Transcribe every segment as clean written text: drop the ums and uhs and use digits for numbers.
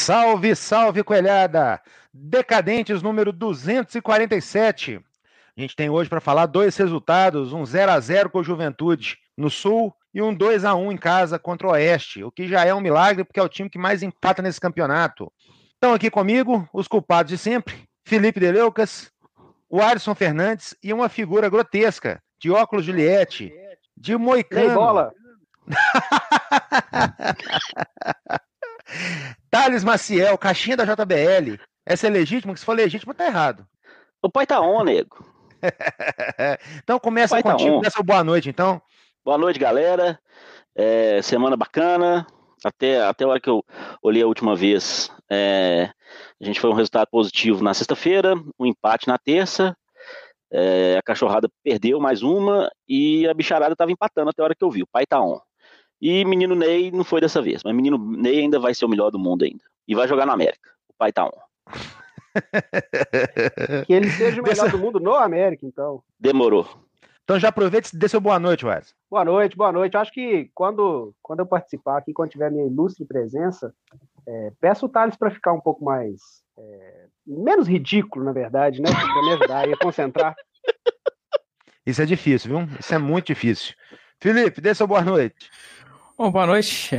Salve, salve, coelhada! Decadentes número 247. A gente tem hoje para falar dois resultados, um 0-0 com o Juventude no Sul e um 2-1 em casa contra o Oeste, o que já é um milagre porque é o time que mais empata nesse campeonato. Estão aqui comigo os culpados de sempre, Felipe Deleucas, o Alisson Fernandes e uma figura grotesca, de óculos Juliette, de moicano. Bola. Thales Maciel, caixinha da JBL. Essa é legítima? Que se for legítima, tá errado. O pai tá on, nego. Então começa contigo, dessa boa noite, então. Boa noite, galera. Semana bacana. Até a hora que eu olhei a última vez, a gente foi um resultado positivo na sexta-feira, um empate na terça. A cachorrada perdeu mais uma e a bicharada tava empatando até a hora que eu vi. O pai tá on. E menino Ney não foi dessa vez, mas menino Ney ainda vai ser o melhor do mundo ainda. E vai jogar na América. O pai tá on. Que ele seja o melhor do mundo no América, então. Demorou. Então já aproveita e dê seu boa noite, Wes. Boa noite. Eu acho que quando eu participar aqui, quando tiver minha ilustre presença, peço o Thales para ficar um pouco mais... menos ridículo, na verdade, né? Para me ajudar a concentrar. Isso é difícil, viu? Isso é muito difícil. Felipe, dê seu boa noite. Bom, boa noite.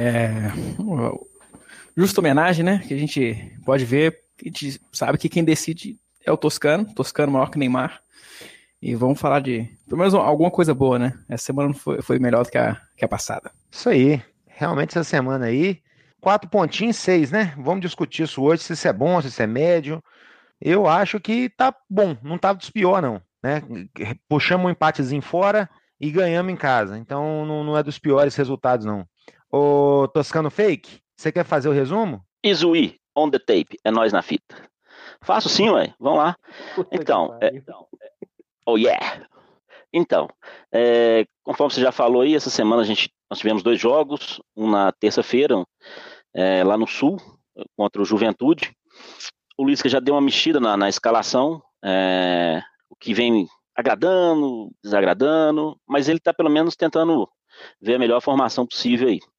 Justa homenagem, né? Que a gente pode ver, a gente sabe que quem decide é o Toscano maior que Neymar. E vamos falar de, pelo menos, alguma coisa boa, né? Essa semana foi melhor do que a passada. Isso aí. Realmente essa semana aí, 4 pontinhos, 6, né? Vamos discutir isso hoje, se isso é bom, se isso é médio. Eu acho que tá bom, não tá dos pior, não. Né? Puxamos um empatezinho fora e ganhamos em casa. Então não é dos piores resultados, não. Ô, Toscano Fake, você quer fazer o resumo? Izuí, on the tape, é nós na fita. Faço sim, ué, vamos lá. Então, oh yeah! Então, conforme você já falou aí, essa semana nós tivemos 2 jogos, um na terça-feira, lá no Sul, contra o Juventude. O Lisca já deu uma mexida na escalação, o que vem agradando, desagradando, mas ele está pelo menos tentando ver a melhor formação possível aí.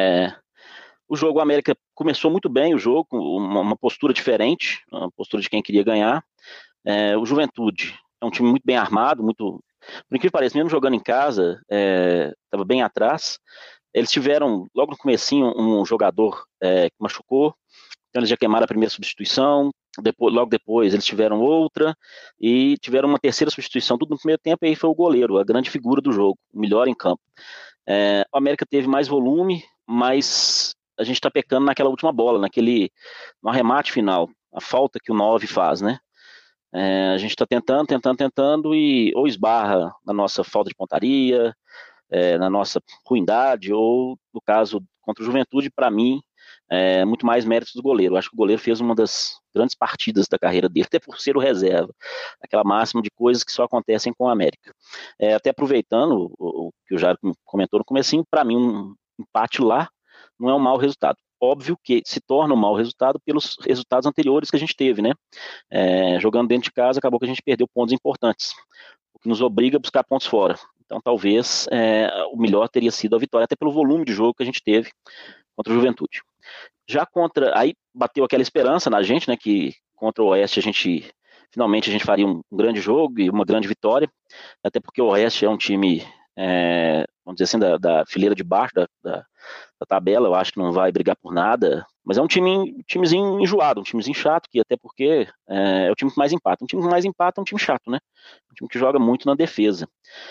O jogo, o América começou muito bem o jogo, uma postura diferente, uma postura de quem queria ganhar. O Juventude é um time muito bem armado, muito, por incrível que pareça, mesmo jogando em casa, estava bem atrás. Eles tiveram, logo no comecinho, um jogador que machucou, então eles já queimaram a primeira substituição. Logo depois eles tiveram outra e tiveram uma terceira substituição, tudo no primeiro tempo, e aí foi o goleiro, a grande figura do jogo, o melhor em campo. O América teve mais volume, mas a gente está pecando naquela última bola, no arremate final, a falta que o 9 faz, né? A gente está tentando e ou esbarra na nossa falta de pontaria, na nossa ruindade, ou no caso contra o Juventude, para mim, muito mais méritos do goleiro. Eu acho que o goleiro fez uma das grandes partidas da carreira dele, até por ser o reserva, aquela máxima de coisas que só acontecem com o América. Até aproveitando o que o Jairo comentou no comecinho, para mim um empate lá não é um mau resultado. Óbvio que se torna um mau resultado pelos resultados anteriores que a gente teve, né? Jogando dentro de casa, acabou que a gente perdeu pontos importantes, o que nos obriga a buscar pontos fora. Então talvez o melhor teria sido a vitória, até pelo volume de jogo que a gente teve contra o Juventude. Aí bateu aquela esperança na gente, né, que contra o Oeste finalmente a gente faria um grande jogo e uma grande vitória, até porque o Oeste é um time, vamos dizer assim, da fileira de baixo da tabela, eu acho que não vai brigar por nada, mas é um timezinho enjoado, um timezinho chato, que até porque é o time que mais empata. Um time que mais empata é um time chato, né? Um time que joga muito na defesa.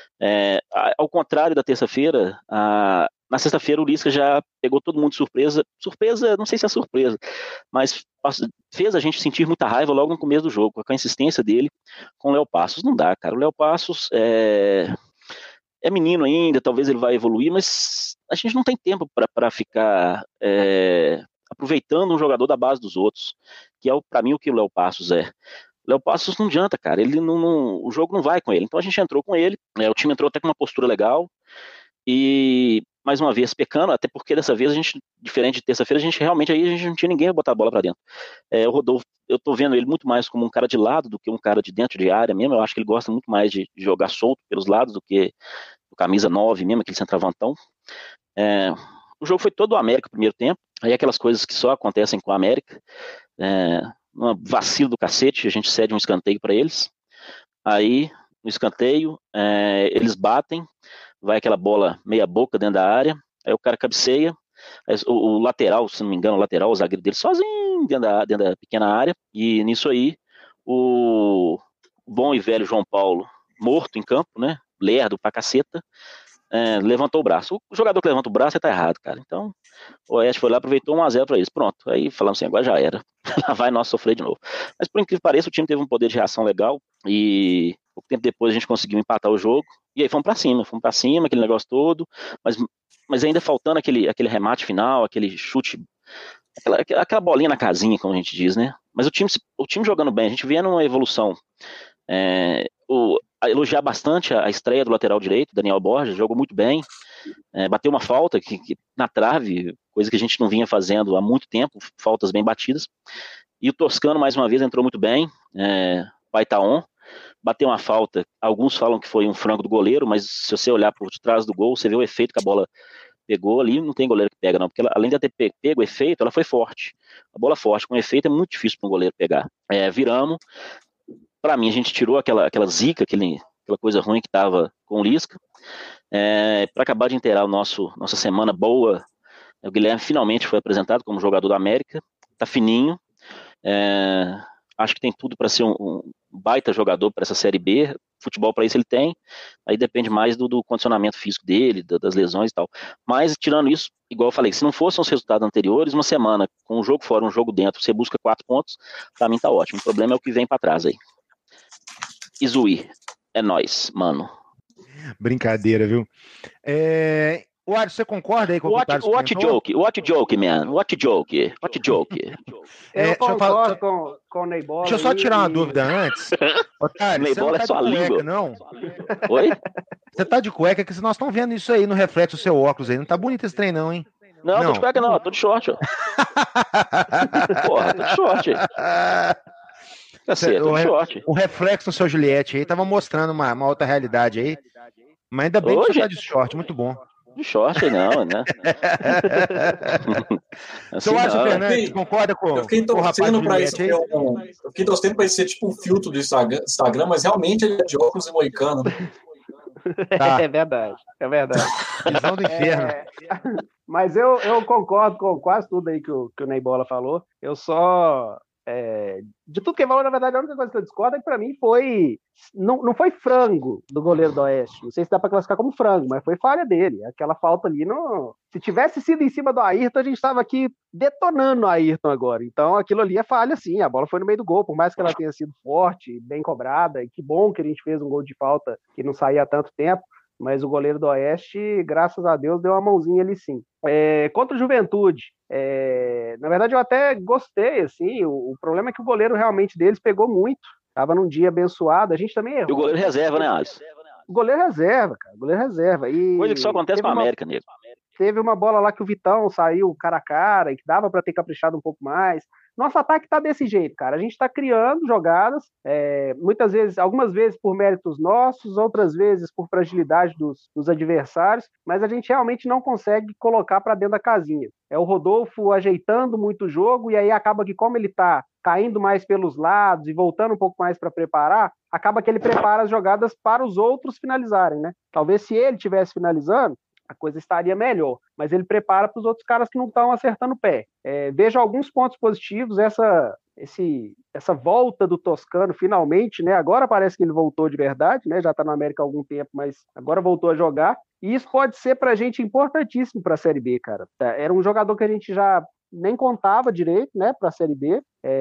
Ao contrário da terça-feira, na sexta-feira o Lisca já pegou todo mundo de surpresa. Surpresa, não sei se é surpresa, mas fez a gente sentir muita raiva logo no começo do jogo, com a insistência dele com o Léo Passos. Não dá, cara. O Léo Passos é menino ainda, talvez ele vai evoluir, mas a gente não tem tempo para ficar aproveitando um jogador da base dos outros, que é, para mim, o que o Léo Passos é. O Léo Passos não adianta, cara, o jogo não vai com ele, então a gente entrou com ele, o time entrou até com uma postura legal, e mais uma vez pecando, até porque dessa vez a gente, diferente de terça-feira, a gente não tinha ninguém a botar a bola para dentro. O Rodolfo, eu tô vendo ele muito mais como um cara de lado do que um cara de dentro de área mesmo. Eu acho que ele gosta muito mais de jogar solto pelos lados do que o camisa 9 mesmo, aquele centroavantão. O jogo foi todo o América no primeiro tempo, aí aquelas coisas que só acontecem com o América, uma vacilo do cacete, a gente cede um escanteio para eles, aí no escanteio, eles batem, vai aquela bola meia boca dentro da área, aí o cara cabeceia, o lateral, se não me engano, o zagueiro dele sozinho dentro da pequena área, e nisso aí, o bom e velho João Paulo, morto em campo, né, lerdo pra caceta, levantou o braço. O jogador que levanta o braço tá errado, cara. Então, o Oeste foi lá, aproveitou 1-0 para eles. Pronto. Aí falamos assim, agora já era. Lá vai nós sofrer de novo. Mas por incrível que pareça, o time teve um poder de reação legal e pouco tempo depois a gente conseguiu empatar o jogo. E aí fomos para cima, aquele negócio todo, mas ainda faltando aquele remate final, aquele chute, aquela bolinha na casinha, como a gente diz, né? Mas o time jogando bem, a gente vendo uma evolução. Elogiar bastante a estreia do lateral direito, Daniel Borges, jogou muito bem, bateu uma falta que na trave, coisa que a gente não vinha fazendo há muito tempo, faltas bem batidas, e o Toscano mais uma vez entrou muito bem, Paitaon, bateu uma falta, alguns falam que foi um frango do goleiro, mas se você olhar por detrás do gol, você vê o efeito que a bola pegou ali, não tem goleiro que pega não, porque além de ter pego o efeito, ela foi forte, a bola forte, com efeito é muito difícil para um goleiro pegar, viramos. Para mim, a gente tirou aquela zica, aquela coisa ruim que estava com o Lisca. Para acabar de inteirar nossa semana boa, o Guilherme finalmente foi apresentado como jogador da América. Tá fininho. Acho que tem tudo para ser um baita jogador para essa Série B. Futebol para isso ele tem. Aí depende mais do condicionamento físico dele, das lesões e tal. Mas, tirando isso, igual eu falei, se não fossem os resultados anteriores, uma semana com um jogo fora, um jogo dentro, você busca 4 pontos, para mim tá ótimo. O problema é o que vem para trás aí. Izuí, é nóis, mano. Brincadeira, viu? Ward, você concorda aí com o que o Thales comentou? What joke, man? What joke? Eu concordo com o Neybola. Deixa eu só tirar uma dúvida antes. Otário, você não tá de cueca, não? Oi? Você tá de cueca, que nós estamos vendo isso aí no reflexo do seu óculos aí. Não tá bonito esse trem, não, hein? Não, tô de cueca não, tô de short, ó. Porra, tô de short. O reflexo do seu Juliette aí tava mostrando uma outra realidade aí. Mas ainda bem que você tá de short, muito bom. De short não, né? Assim, eu acho, Fernandes, concorda com o rapaz do Juliette aí? Eu fiquei torcendo para isso ser tipo um filtro do Instagram, mas realmente ele é de óculos e moicano. Tá. É verdade. Visão do inferno. Mas eu concordo com quase tudo aí que o Neybola falou. Eu só... de tudo que ele falou, na verdade, a única coisa que eu discordo é que pra mim não foi frango do goleiro do Oeste. Não sei se dá pra classificar como frango, mas foi falha dele. Aquela falta ali, se tivesse sido em cima do Ayrton, a gente estava aqui detonando o Ayrton agora. Então aquilo ali é falha, sim. A bola foi no meio do gol, por mais que ela tenha sido forte, bem cobrada, e que bom que a gente fez um gol de falta que não saía há tanto tempo. Mas o goleiro do Oeste, graças a Deus, deu uma mãozinha ali sim. Contra o Juventude, na verdade eu até gostei, assim, o problema é que o goleiro realmente deles pegou muito, estava num dia abençoado, a gente também errou. E o goleiro reserva, né, Alisson? O goleiro reserva, cara, Coisa que só acontece com a América, nego. Teve uma bola lá que o Vitão saiu cara a cara e que dava para ter caprichado um pouco mais. Nosso ataque tá desse jeito, cara. A gente tá criando jogadas, muitas vezes, algumas vezes por méritos nossos, outras vezes por fragilidade dos adversários, mas a gente realmente não consegue colocar para dentro da casinha. É o Rodolfo ajeitando muito o jogo e aí acaba que, como ele tá caindo mais pelos lados e voltando um pouco mais para preparar, acaba que ele prepara as jogadas para os outros finalizarem, né? Talvez se ele estivesse finalizando, a coisa estaria melhor, mas ele prepara para os outros caras que não estão acertando o pé. Vejo alguns pontos positivos, essa volta do Toscano finalmente, né? Agora parece que ele voltou de verdade, né? Já está na América há algum tempo, mas agora voltou a jogar, e isso pode ser para a gente importantíssimo para a Série B, cara. Era um jogador que a gente já nem contava direito, né, para a Série B,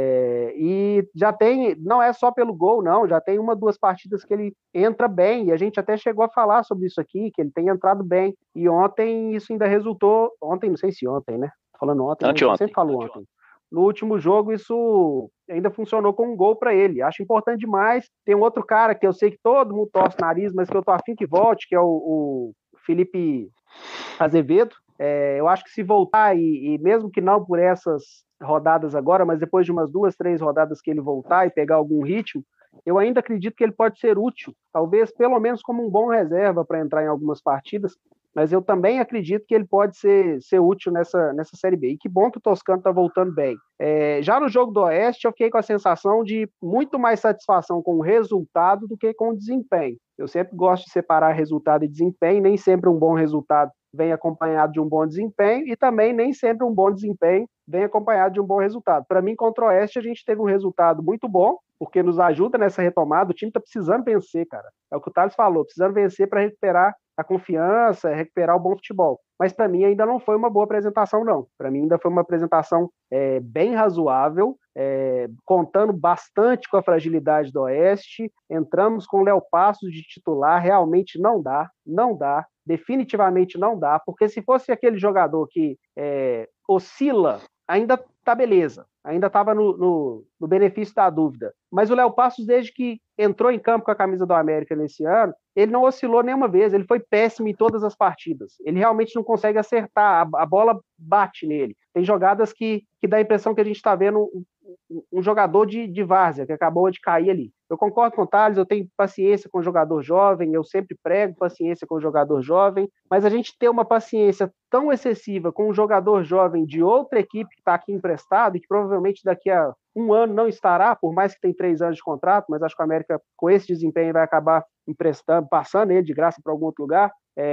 e já tem, não é só pelo gol, não, já tem 1, 2 partidas que ele entra bem, e a gente até chegou a falar sobre isso aqui, que ele tem entrado bem, e ontem isso ainda resultou, não sei se ontem, né, falando ontem, eu sempre falo ontem. No último jogo isso ainda funcionou com um gol para ele, acho importante demais. Tem um outro cara que eu sei que todo mundo torce o nariz, mas que eu tô afim que volte, que é o Felipe Azevedo. Eu acho que se voltar, e mesmo que não por essas rodadas agora, mas depois de umas 2, 3 rodadas que ele voltar e pegar algum ritmo, eu ainda acredito que ele pode ser útil, talvez pelo menos como um bom reserva para entrar em algumas partidas, mas eu também acredito que ele pode ser útil nessa Série B. E que bom que o Toscano está voltando bem. Já no jogo do Oeste, eu fiquei com a sensação de muito mais satisfação com o resultado do que com o desempenho. Eu sempre gosto de separar resultado e desempenho, nem sempre um bom resultado vem acompanhado de um bom desempenho e também nem sempre um bom desempenho vem acompanhado de um bom resultado. Para mim, contra o Oeste, a gente teve um resultado muito bom, porque nos ajuda nessa retomada. O time está precisando vencer, cara. É o que o Thales falou, precisando vencer para recuperar a confiança, recuperar o bom futebol. Mas para mim ainda não foi uma boa apresentação, não. Para mim ainda foi uma apresentação bem razoável, contando bastante com a fragilidade do Oeste. Entramos com o Léo Passos de titular, realmente não dá, definitivamente não dá, porque se fosse aquele jogador que oscila, ainda tá beleza, ainda estava no benefício da dúvida. Mas o Léo Passos, desde que entrou em campo com a camisa do América nesse ano, ele não oscilou nenhuma vez, ele foi péssimo em todas as partidas. Ele realmente não consegue acertar, a bola bate nele. Tem jogadas que dá a impressão que a gente está vendo um jogador de várzea, que acabou de cair ali. Eu concordo com o Thales, eu tenho paciência com o jogador jovem, eu sempre prego paciência com o jogador jovem, mas a gente ter uma paciência tão excessiva com um jogador jovem de outra equipe que está aqui emprestado e que provavelmente daqui a um ano não estará, por mais que tenha 3 anos de contrato, mas acho que a América, com esse desempenho, vai acabar emprestando, passando ele de graça para algum outro lugar.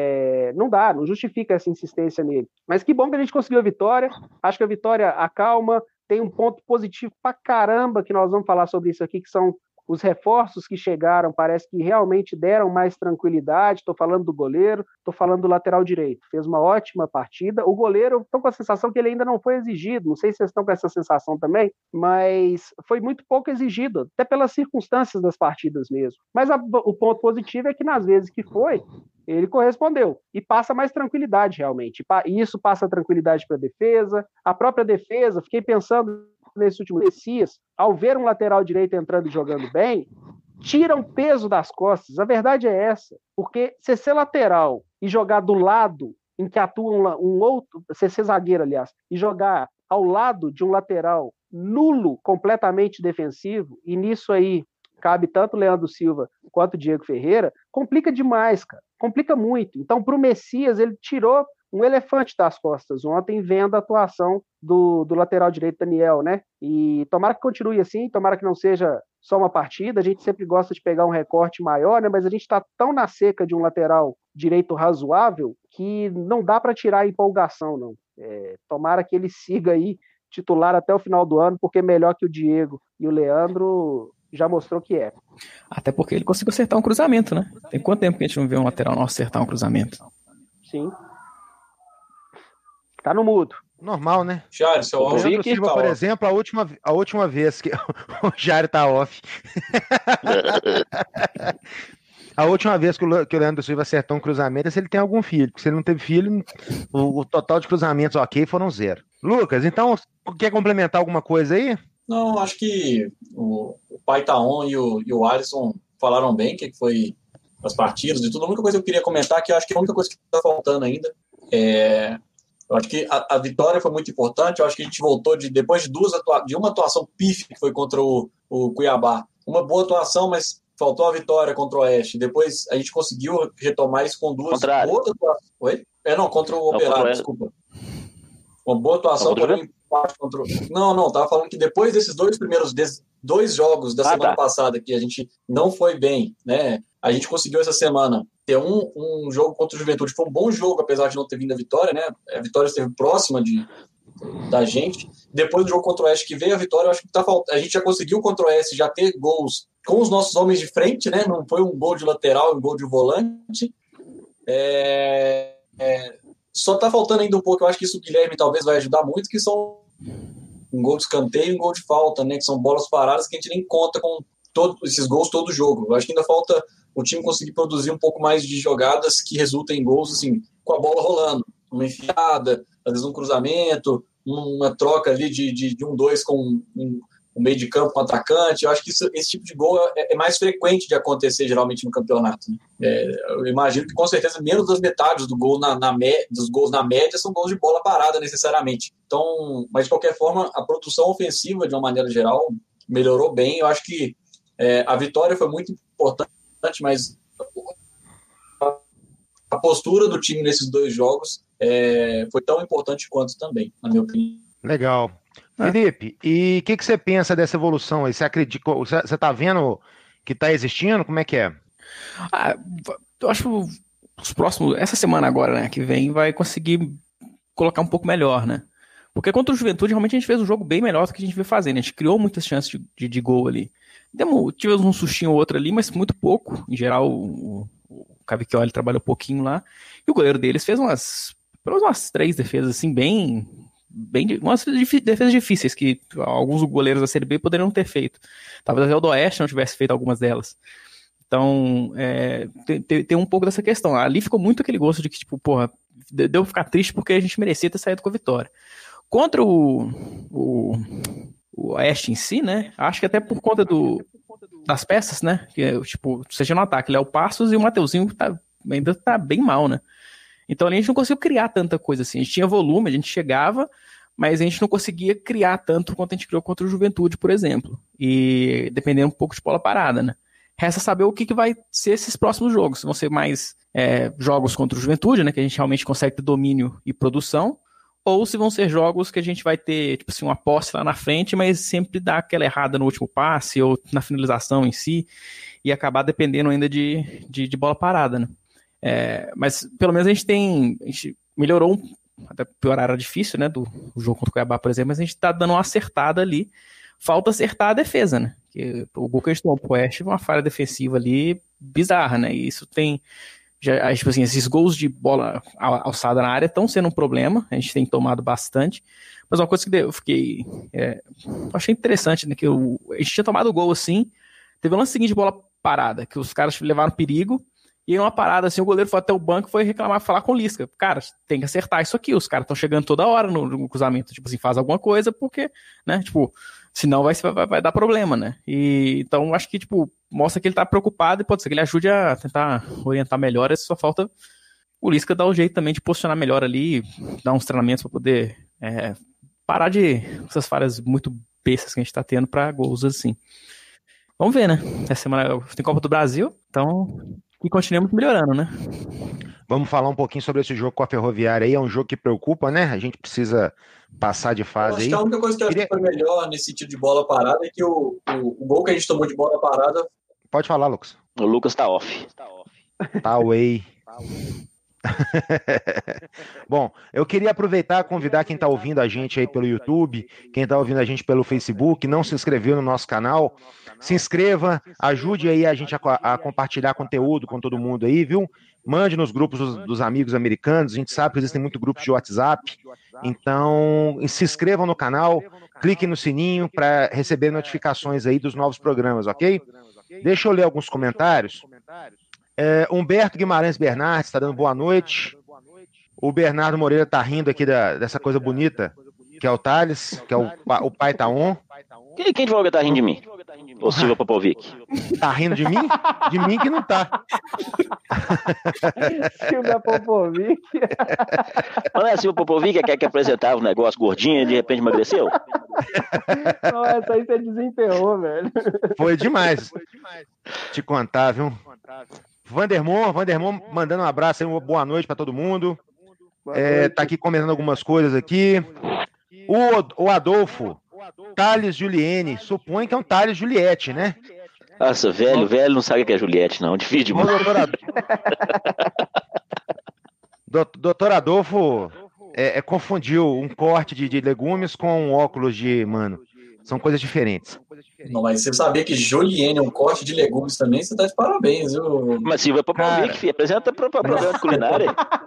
Não dá, não justifica essa insistência nele. Mas que bom que a gente conseguiu a vitória. Acho que a vitória acalma. Tem um ponto positivo pra caramba, que nós vamos falar sobre isso aqui, que são os reforços que chegaram, parece que realmente deram mais tranquilidade. Estou falando do goleiro, estou falando do lateral direito. Fez uma ótima partida. O goleiro, estou com a sensação que ele ainda não foi exigido. Não sei se vocês estão com essa sensação também, mas foi muito pouco exigido, até pelas circunstâncias das partidas mesmo. Mas o ponto positivo é que nas vezes que foi, ele correspondeu e passa mais tranquilidade realmente. E isso passa tranquilidade para a defesa. A própria defesa, fiquei pensando nesse último Messias, ao ver um lateral direito entrando e jogando bem, tira um peso das costas. A verdade é essa, porque se ser lateral e jogar do lado em que atua um outro, se ser zagueiro, aliás, e jogar ao lado de um lateral nulo, completamente defensivo, e nisso aí cabe tanto o Leandro Silva quanto o Diego Ferreira, complica demais, cara. Complica muito. Então, para o Messias, ele tirou um elefante das costas ontem, vendo a atuação do lateral direito Daniel, né? E tomara que continue assim, tomara que não seja só uma partida. A gente sempre gosta de pegar um recorte maior, né? Mas a gente está tão na seca de um lateral direito razoável que não dá para tirar a empolgação, não. Tomara que ele siga aí titular até o final do ano, porque melhor que o Diego e o Leandro já mostrou que é. Até porque ele conseguiu acertar um cruzamento, né? Tem quanto tempo que a gente não vê um lateral não acertar um cruzamento? Sim. Tá no mudo. Normal, né? Jário, seu áudio. O Leandro Silva, tá por off. exemplo, a última vez que o Jário tá off. A última vez que o Leandro Silva acertou um cruzamento é se ele tem algum filho. Porque se ele não teve filho, o total de cruzamentos ok foram 0. Lucas, então, quer complementar alguma coisa aí? Não, acho que o Pai Taon e o Alisson falaram bem, que foi as partidas e tudo. A única coisa que eu queria comentar, que eu acho que a única coisa que está faltando ainda eu acho que a vitória foi muito importante. Eu acho que a gente voltou depois de uma atuação pífia, que foi contra o Cuiabá. Uma boa atuação, mas faltou a vitória contra o Oeste. Depois a gente conseguiu retomar isso com 2 boas atuações. Oi? Não, contra o Operário, desculpa. Uma boa atuação, porém um empate contra o... Não, tava falando que depois desses 2 jogos da semana passada, que a gente não foi bem, né? A gente conseguiu essa semana ter um jogo contra o Juventude. Foi um bom jogo, apesar de não ter vindo a vitória, né? A vitória esteve próxima da gente. Depois do jogo contra o Oeste, que veio a vitória, eu acho que a gente já conseguiu contra o Oeste já ter gols com os nossos homens de frente, né? Não foi um gol de lateral, um gol de volante. Só tá faltando ainda um pouco, eu acho que isso o Guilherme talvez vai ajudar muito, que são um gol de escanteio e um gol de falta, né? Que são bolas paradas que a gente nem conta com todos esses gols todo jogo. Eu acho que ainda falta o time conseguir produzir um pouco mais de jogadas que resultem em gols, assim, com a bola rolando. Uma enfiada, às vezes um cruzamento, uma troca ali de 1-2 com um meio de campo com o atacante. Eu acho que esse tipo de gol é mais frequente de acontecer, geralmente, no campeonato. Né? Eu imagino que, com certeza, menos das metades dos gols na média são gols de bola parada, necessariamente. Então, mas, de qualquer forma, a produção ofensiva, de uma maneira geral, melhorou bem. Eu acho que a vitória foi muito importante, mas a postura do time nesses 2 jogos foi tão importante quanto também, na minha opinião. Legal. Felipe, e o que você pensa dessa evolução aí? Você acredita, você tá vendo que tá existindo? Como é que é? Eu acho que os próximos, essa semana agora, né, que vem, vai conseguir colocar um pouco melhor, né? Porque contra o Juventude, realmente a gente fez um jogo bem melhor do que a gente veio fazendo. A gente criou muitas chances de gol ali. Tivemos um sustinho ou outro ali, mas muito pouco. Em geral, o Cavicchioli trabalhou um pouquinho lá. E o goleiro deles fez umas 3 defesas, assim, umas defesas difíceis, que alguns goleiros da Série B poderiam ter feito. Talvez até o do Oeste não tivesse feito algumas delas. Então, tem um pouco dessa questão. Ali ficou muito aquele gosto de que, tipo, porra, deu ficar triste porque a gente merecia ter saído com a vitória. Contra o Oeste em si, né? Acho que até por conta das peças, né? Que, tipo, seja no ataque, Léo Passos e o Mateuzinho ainda tá bem mal, né? Então ali a gente não conseguiu criar tanta coisa assim. A gente tinha volume, a gente chegava, mas a gente não conseguia criar tanto quanto a gente criou contra o Juventude, por exemplo. E dependendo um pouco de bola parada, né? Resta saber o que vai ser esses próximos jogos. Se vão ser mais jogos contra o Juventude, né? Que a gente realmente consegue ter domínio e produção. Ou se vão ser jogos que a gente vai ter, tipo assim, uma posse lá na frente, mas sempre dá aquela errada no último passe ou na finalização em si, e acabar dependendo ainda de bola parada, né? Mas pelo menos a gente melhorou, até piorar era difícil, né, do jogo contra o Cuiabá, por exemplo, mas a gente tá dando uma acertada ali. Falta acertar a defesa, né? Que o gol que a gente tomou pro Oeste foi uma falha defensiva ali bizarra, né? E isso tem... tipo assim, esses gols de bola alçada na área estão sendo um problema, a gente tem tomado bastante, mas uma coisa que eu fiquei, achei interessante, né, que a gente tinha tomado gol assim, teve um lance seguinte de bola parada, que os caras levaram perigo, e uma parada assim, o goleiro foi até o banco e foi reclamar, falar com o Lisca, cara, tem que acertar isso aqui, os caras estão chegando toda hora no cruzamento, tipo assim, faz alguma coisa, porque, né, tipo, senão vai dar problema, né, e então acho que, tipo, mostra que ele tá preocupado e pode ser que ele ajude a tentar orientar melhor, só falta o Lisca dar o jeito também de posicionar melhor ali, dar uns treinamentos para poder parar de essas falhas muito bestas que a gente tá tendo para gols assim. Vamos ver, né? Essa semana tem Copa do Brasil, então que continuemos melhorando, né? Vamos falar um pouquinho sobre esse jogo com a Ferroviária aí, é um jogo que preocupa, né? A gente precisa passar de fase aí. Acho que a única coisa que eu acho que foi melhor nesse sentido de bola parada é que o gol que a gente tomou de bola parada. Pode falar, Lucas. O Lucas tá off. Tá away. Bom, eu queria aproveitar e convidar quem está ouvindo a gente aí pelo YouTube, quem está ouvindo a gente pelo Facebook, não se inscreveu no nosso canal, se inscreva, ajude aí a gente a compartilhar conteúdo com todo mundo aí, viu? Mande nos grupos dos amigos americanos, a gente sabe que existem muitos grupos de WhatsApp, então se inscrevam no canal, clique no sininho para receber notificações aí dos novos programas, ok? Deixa eu ler alguns comentários. Humberto Guimarães Bernardes está dando boa noite. O Bernardo Moreira está rindo aqui dessa coisa bonita, que é o Thales, que é o pai tá on. Quem falou que tá rindo de mim? O Silvio Popovic. Tá rindo de mim? De mim que não tá. Silvio Popovic. Não é Silvio Popovic que apresentava um negócio gordinho e de repente emagreceu? Não, essa aí você desenterrou, velho. Foi demais. Te contar, viu? Vandermon mandando um abraço aí, uma boa noite para todo mundo. Tá aqui comentando algumas coisas aqui. O Adolfo, Thales Juliene, supõe que é um Thales Juliette, né? Nossa, velho não sabe o que é Juliette, não. Difícil demais. Doutor Adolfo confundiu um corte de legumes com um óculos de... Mano, são coisas diferentes. Não, mas você sabia que Julienne é um corte de legumes também? Você tá de parabéns, viu? Mas Silvia Popovic, filho, apresenta para programa de culinária.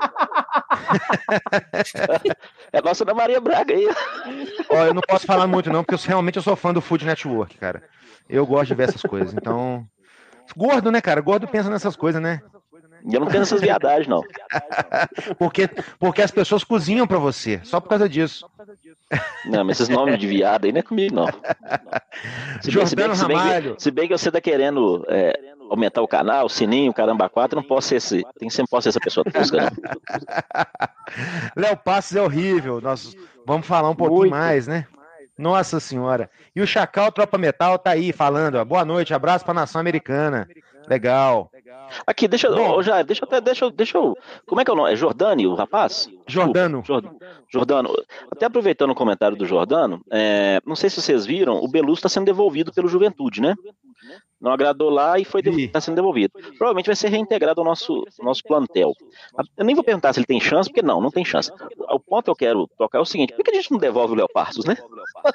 É a nossa Ana Maria Braga aí. Ó, eu não posso falar muito não, porque realmente eu sou fã do Food Network, cara. Eu gosto de ver essas coisas, então... Gordo, né, cara? Gordo pensa nessas coisas, né? Eu não penso nessas viadagens, não. Porque as pessoas cozinham pra você, só por causa disso. Não, mas esses nomes de viado aí não é comigo, não. Se bem que você tá querendo aumentar o canal, o sininho, caramba, 4, não posso ser sempre posso ser essa pessoa tosca, não. Léo Passos é horrível, nós vamos falar um pouquinho mais, né? Nossa senhora. E o Chacal Tropa Metal tá aí falando, ó, boa noite, abraço pra nação americana. Legal. Aqui, deixa eu. Como é que é o nome? É Jordani, o rapaz? Jordano. Jordano. Até aproveitando o comentário do Jordano, não sei se vocês viram, o Belusso está sendo devolvido pelo Juventude, né? Não agradou lá e está sendo devolvido. Provavelmente vai ser reintegrado ao nosso plantel. Eu nem vou perguntar se ele tem chance, porque não tem chance. O ponto que eu quero tocar é o seguinte: por que a gente não devolve o Léo Passos, né?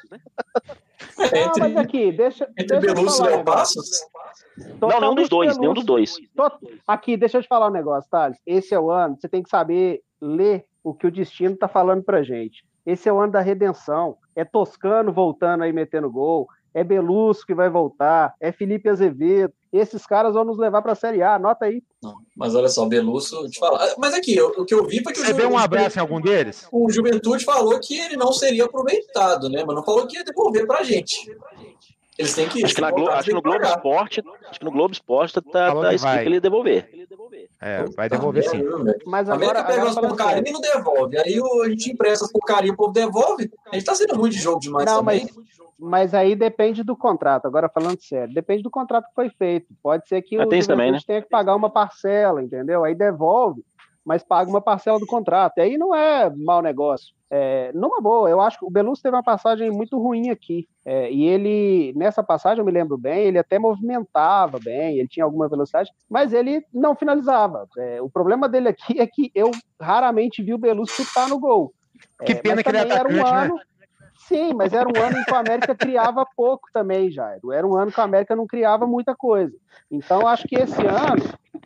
Mas aqui, deixa Belusso e Léo Passos? Não, nenhum dos dois. Aqui, deixa eu te falar um negócio, Thales. Esse é o ano, você tem que saber ler o que o destino tá falando pra gente. Esse é o ano da redenção. É Toscano voltando aí, metendo gol. É Belusso que vai voltar. É Felipe Azevedo. Esses caras vão nos levar pra Série A. Anota aí. Não, mas olha só, Belusso, te falar. Mas aqui, o que eu vi foi que Você deu um abraço em algum deles? O Juventude falou que ele não seria aproveitado, né? Mas não falou que ia devolver pra gente. Eles têm que. Acho que no Globo Esporte tá escrito que ele ia devolver. Vai devolver sim. Mas agora pega as porcarias e não devolve. Aí a gente empresta as porcarias, o povo devolve. A gente tá sendo ruim de jogo demais também. Mas aí depende do contrato. Agora, falando sério, depende do contrato que foi feito. Pode ser que o Juventude tenha que pagar uma parcela, entendeu? Aí devolve, mas paga uma parcela do contrato. E aí não é mau negócio. Numa boa, eu acho que o Belusso teve uma passagem muito ruim aqui. E ele, nessa passagem, eu me lembro bem, ele até movimentava bem, ele tinha alguma velocidade, mas ele não finalizava. O problema dele aqui é que eu raramente vi o Belusso chutar no gol. Que pena que ele é atacante, né? Sim, mas era um ano em que o América criava pouco também, Jairo. Era um ano que o América não criava muita coisa. Então, acho que esse ano,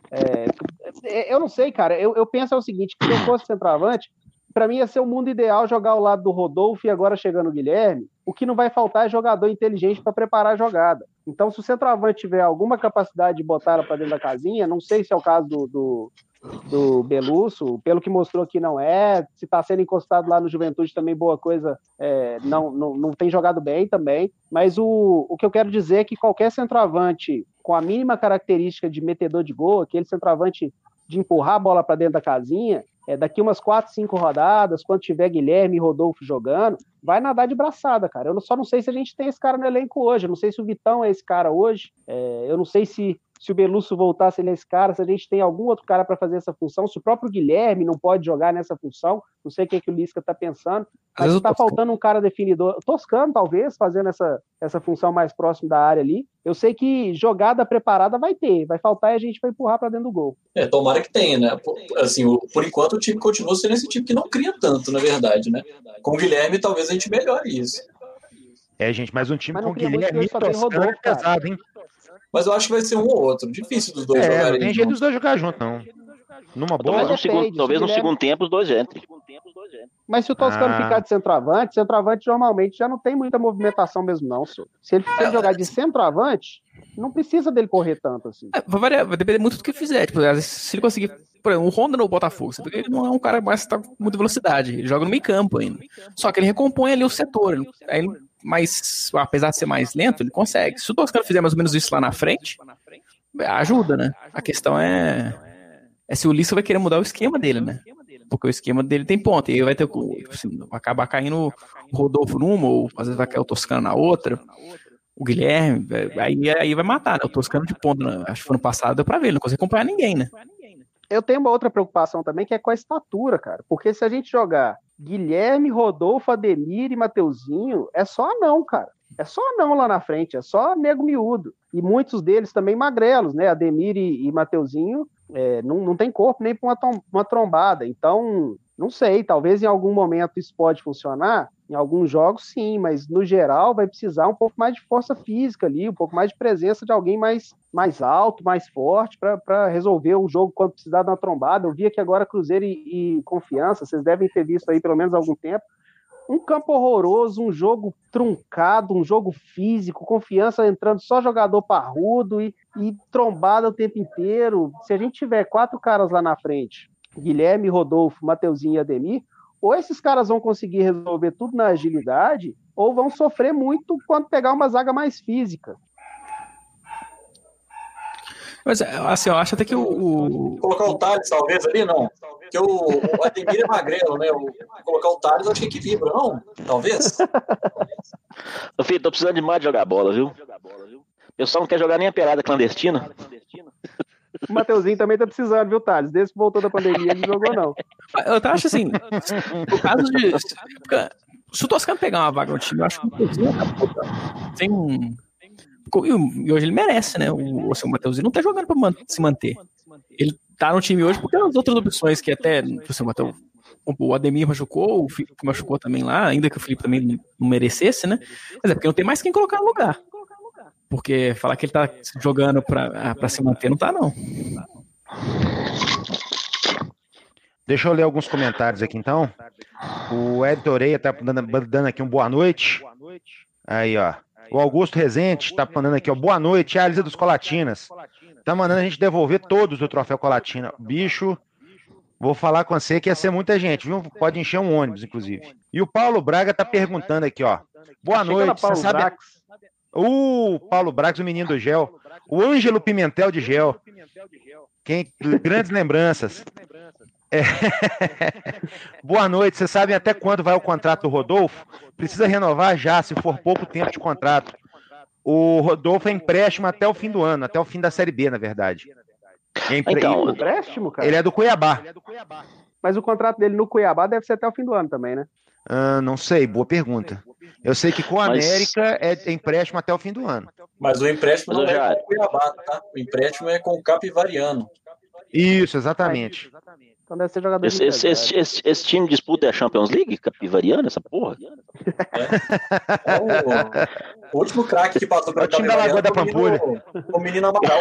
eu não sei, cara, eu penso o seguinte, que se eu fosse centroavante, para mim ia ser o mundo ideal jogar ao lado do Rodolfo e agora chegando o Guilherme, o que não vai faltar é jogador inteligente para preparar a jogada. Então, se o centroavante tiver alguma capacidade de botar ela para dentro da casinha, não sei se é o caso do Belusso, pelo que mostrou aqui não é, se está sendo encostado lá no Juventude também, boa coisa, não tem jogado bem também, mas o que eu quero dizer é que qualquer centroavante com a mínima característica de metedor de gol, aquele centroavante de empurrar a bola para dentro da casinha, daqui umas 4, 5 rodadas, quando tiver Guilherme e Rodolfo jogando, vai nadar de braçada, cara. Eu só não sei se a gente tem esse cara no elenco hoje, eu não sei se o Vitão é esse cara hoje, eu não sei se o Belusso voltasse, ele é esse cara, se a gente tem algum outro cara para fazer essa função, se o próprio Guilherme não pode jogar nessa função, não sei o que o Lisca está pensando, mas está faltando um cara definidor, Toscano talvez, fazendo essa função mais próximo da área ali. Eu sei que jogada preparada vai ter, vai faltar e a gente vai empurrar para dentro do gol. Tomara que tenha, né? Assim, por enquanto o time continua sendo esse time que não cria tanto, na verdade, né? Com o Guilherme talvez a gente melhore isso. Gente, mas um time com Guilherme e Toscano é pesado, hein? Mas eu acho que vai ser um ou outro. Difícil dos dois jogarem. Não tem jeito dos dois jogar junto, não. Numa boa. Talvez no segundo tempo os dois entrem. Mas se o Toscano ficar de centroavante normalmente já não tem muita movimentação mesmo, não, senhor. Se ele jogar de centroavante, não precisa dele correr tanto assim. Vai depender muito do que fizer. Tipo, se ele conseguir. Por exemplo, o Honda no Botafogo, ele não é um cara mais que tá com muita velocidade. Ele joga no meio campo ainda. Só que ele recompõe ali o setor. Mas, apesar de ser mais lento, ele consegue. Se o Toscano fizer mais ou menos isso lá na frente, ajuda, né? A questão é se o Lisca vai querer mudar o esquema dele, né? Porque o esquema dele tem ponta. E aí vai ter assim, vai acabar caindo o Rodolfo numa, ou às vezes vai cair o Toscano na outra. O Guilherme, aí vai matar, né? O Toscano de ponta, né? Acho que foi no passado, deu pra ver, ele não consegue acompanhar ninguém, né? Eu tenho uma outra preocupação também, que é com a estatura, cara. Porque se a gente jogar Guilherme, Rodolfo, Ademir e Mateuzinho, é só anão, cara. É só anão lá na frente, é só nego miúdo. E muitos deles também magrelos, né? Ademir e Mateuzinho não tem corpo nem para uma trombada. Então, não sei, talvez em algum momento isso pode funcionar. Em alguns jogos, sim, mas no geral vai precisar um pouco mais de força física ali, um pouco mais de presença de alguém mais alto, mais forte, para resolver o jogo quando precisar de uma trombada. Eu vi aqui agora Cruzeiro e Confiança, vocês devem ter visto aí pelo menos há algum tempo. Um campo horroroso, um jogo truncado, um jogo físico, Confiança entrando só jogador parrudo e trombada o tempo inteiro. Se a gente tiver 4 caras lá na frente, Guilherme, Rodolfo, Mateuzinho e Ademir, ou esses caras vão conseguir resolver tudo na agilidade, ou vão sofrer muito quando pegar uma zaga mais física. Mas, assim, eu acho até que Colocar o Thales, talvez, ali, não. Porque o Ademir é magrelo, né? Colocar o Thales, eu acho que equilibra, não? Talvez. Ô, filho, tô precisando demais de jogar bola, viu? O pessoal não quer jogar nem a pelada clandestina. O Mateuzinho também tá precisando, viu, Thales? Desde que voltou da pandemia, ele não jogou, não. Eu acho assim, no caso de... Se o Toscano pegar uma vaga no time, eu acho que o Mateuzinho tem um... E hoje ele merece, né? O Mateuzinho não tá jogando pra se manter. Ele tá no time hoje porque as outras opções que até... O Ademir machucou, o Felipe machucou também lá, ainda que o Felipe também não merecesse, né? Mas é porque não tem mais quem colocar no lugar. Porque falar que ele tá jogando pra se manter, não tá, não. Deixa eu ler alguns comentários aqui, então. O Edson Oreia tá dando aqui um boa noite. Aí, ó. O Augusto Rezende tá mandando aqui, ó. Boa noite, a Alisa dos Colatinas. Tá mandando a gente devolver todos do Troféu Colatina. Bicho, vou falar com você que ia ser muita gente, viu? Pode encher um ônibus, inclusive. E o Paulo Braga tá perguntando aqui, ó. Boa noite, você sabe... Paulo Brax, o menino do gel. O Ângelo Pimentel de gel. Grandes lembranças. Boa noite, vocês sabem até quando vai o contrato do Rodolfo? Precisa renovar já, se for pouco tempo de contrato. O Rodolfo é empréstimo até o fim do ano, até o fim da Série B, na verdade. Então, empréstimo, cara? Ele é do Cuiabá. Mas o contrato dele no Cuiabá deve ser até o fim do ano também, né? Não sei, boa pergunta. Eu sei que com a América é empréstimo até o fim do ano. Mas o empréstimo não é com o Cuiabá, tá? O empréstimo é com o Capivariano. Isso, exatamente. Então deve ser jogador esse time disputa a Champions League? Capivariano, essa porra? O último craque que passou pelo time da Lagoa da Pampulha. O menino Amaral.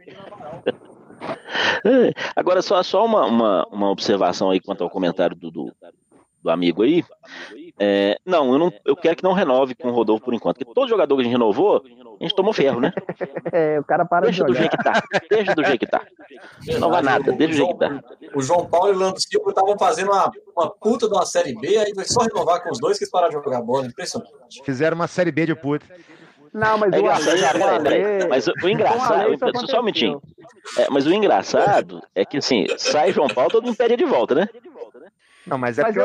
Agora, só uma observação aí quanto ao comentário do amigo aí. Eu quero que não renove com o Rodolfo por enquanto, porque todo jogador que a gente renovou, a gente tomou ferro, né? O cara para de jogar. Deixa do jeito que tá. Não vai nada, deixa do jeito que tá. O João Paulo e o Leandro Silva estavam fazendo uma puta de uma Série B, aí vai só renovar com os dois que eles pararam de jogar bola. Impressionante. Fizeram uma Série B de puta. Não, mas mas o engraçado, só um minutinho. Mas o engraçado é que assim, sai João Paulo, todo mundo pede de volta, né? Não, mas é porque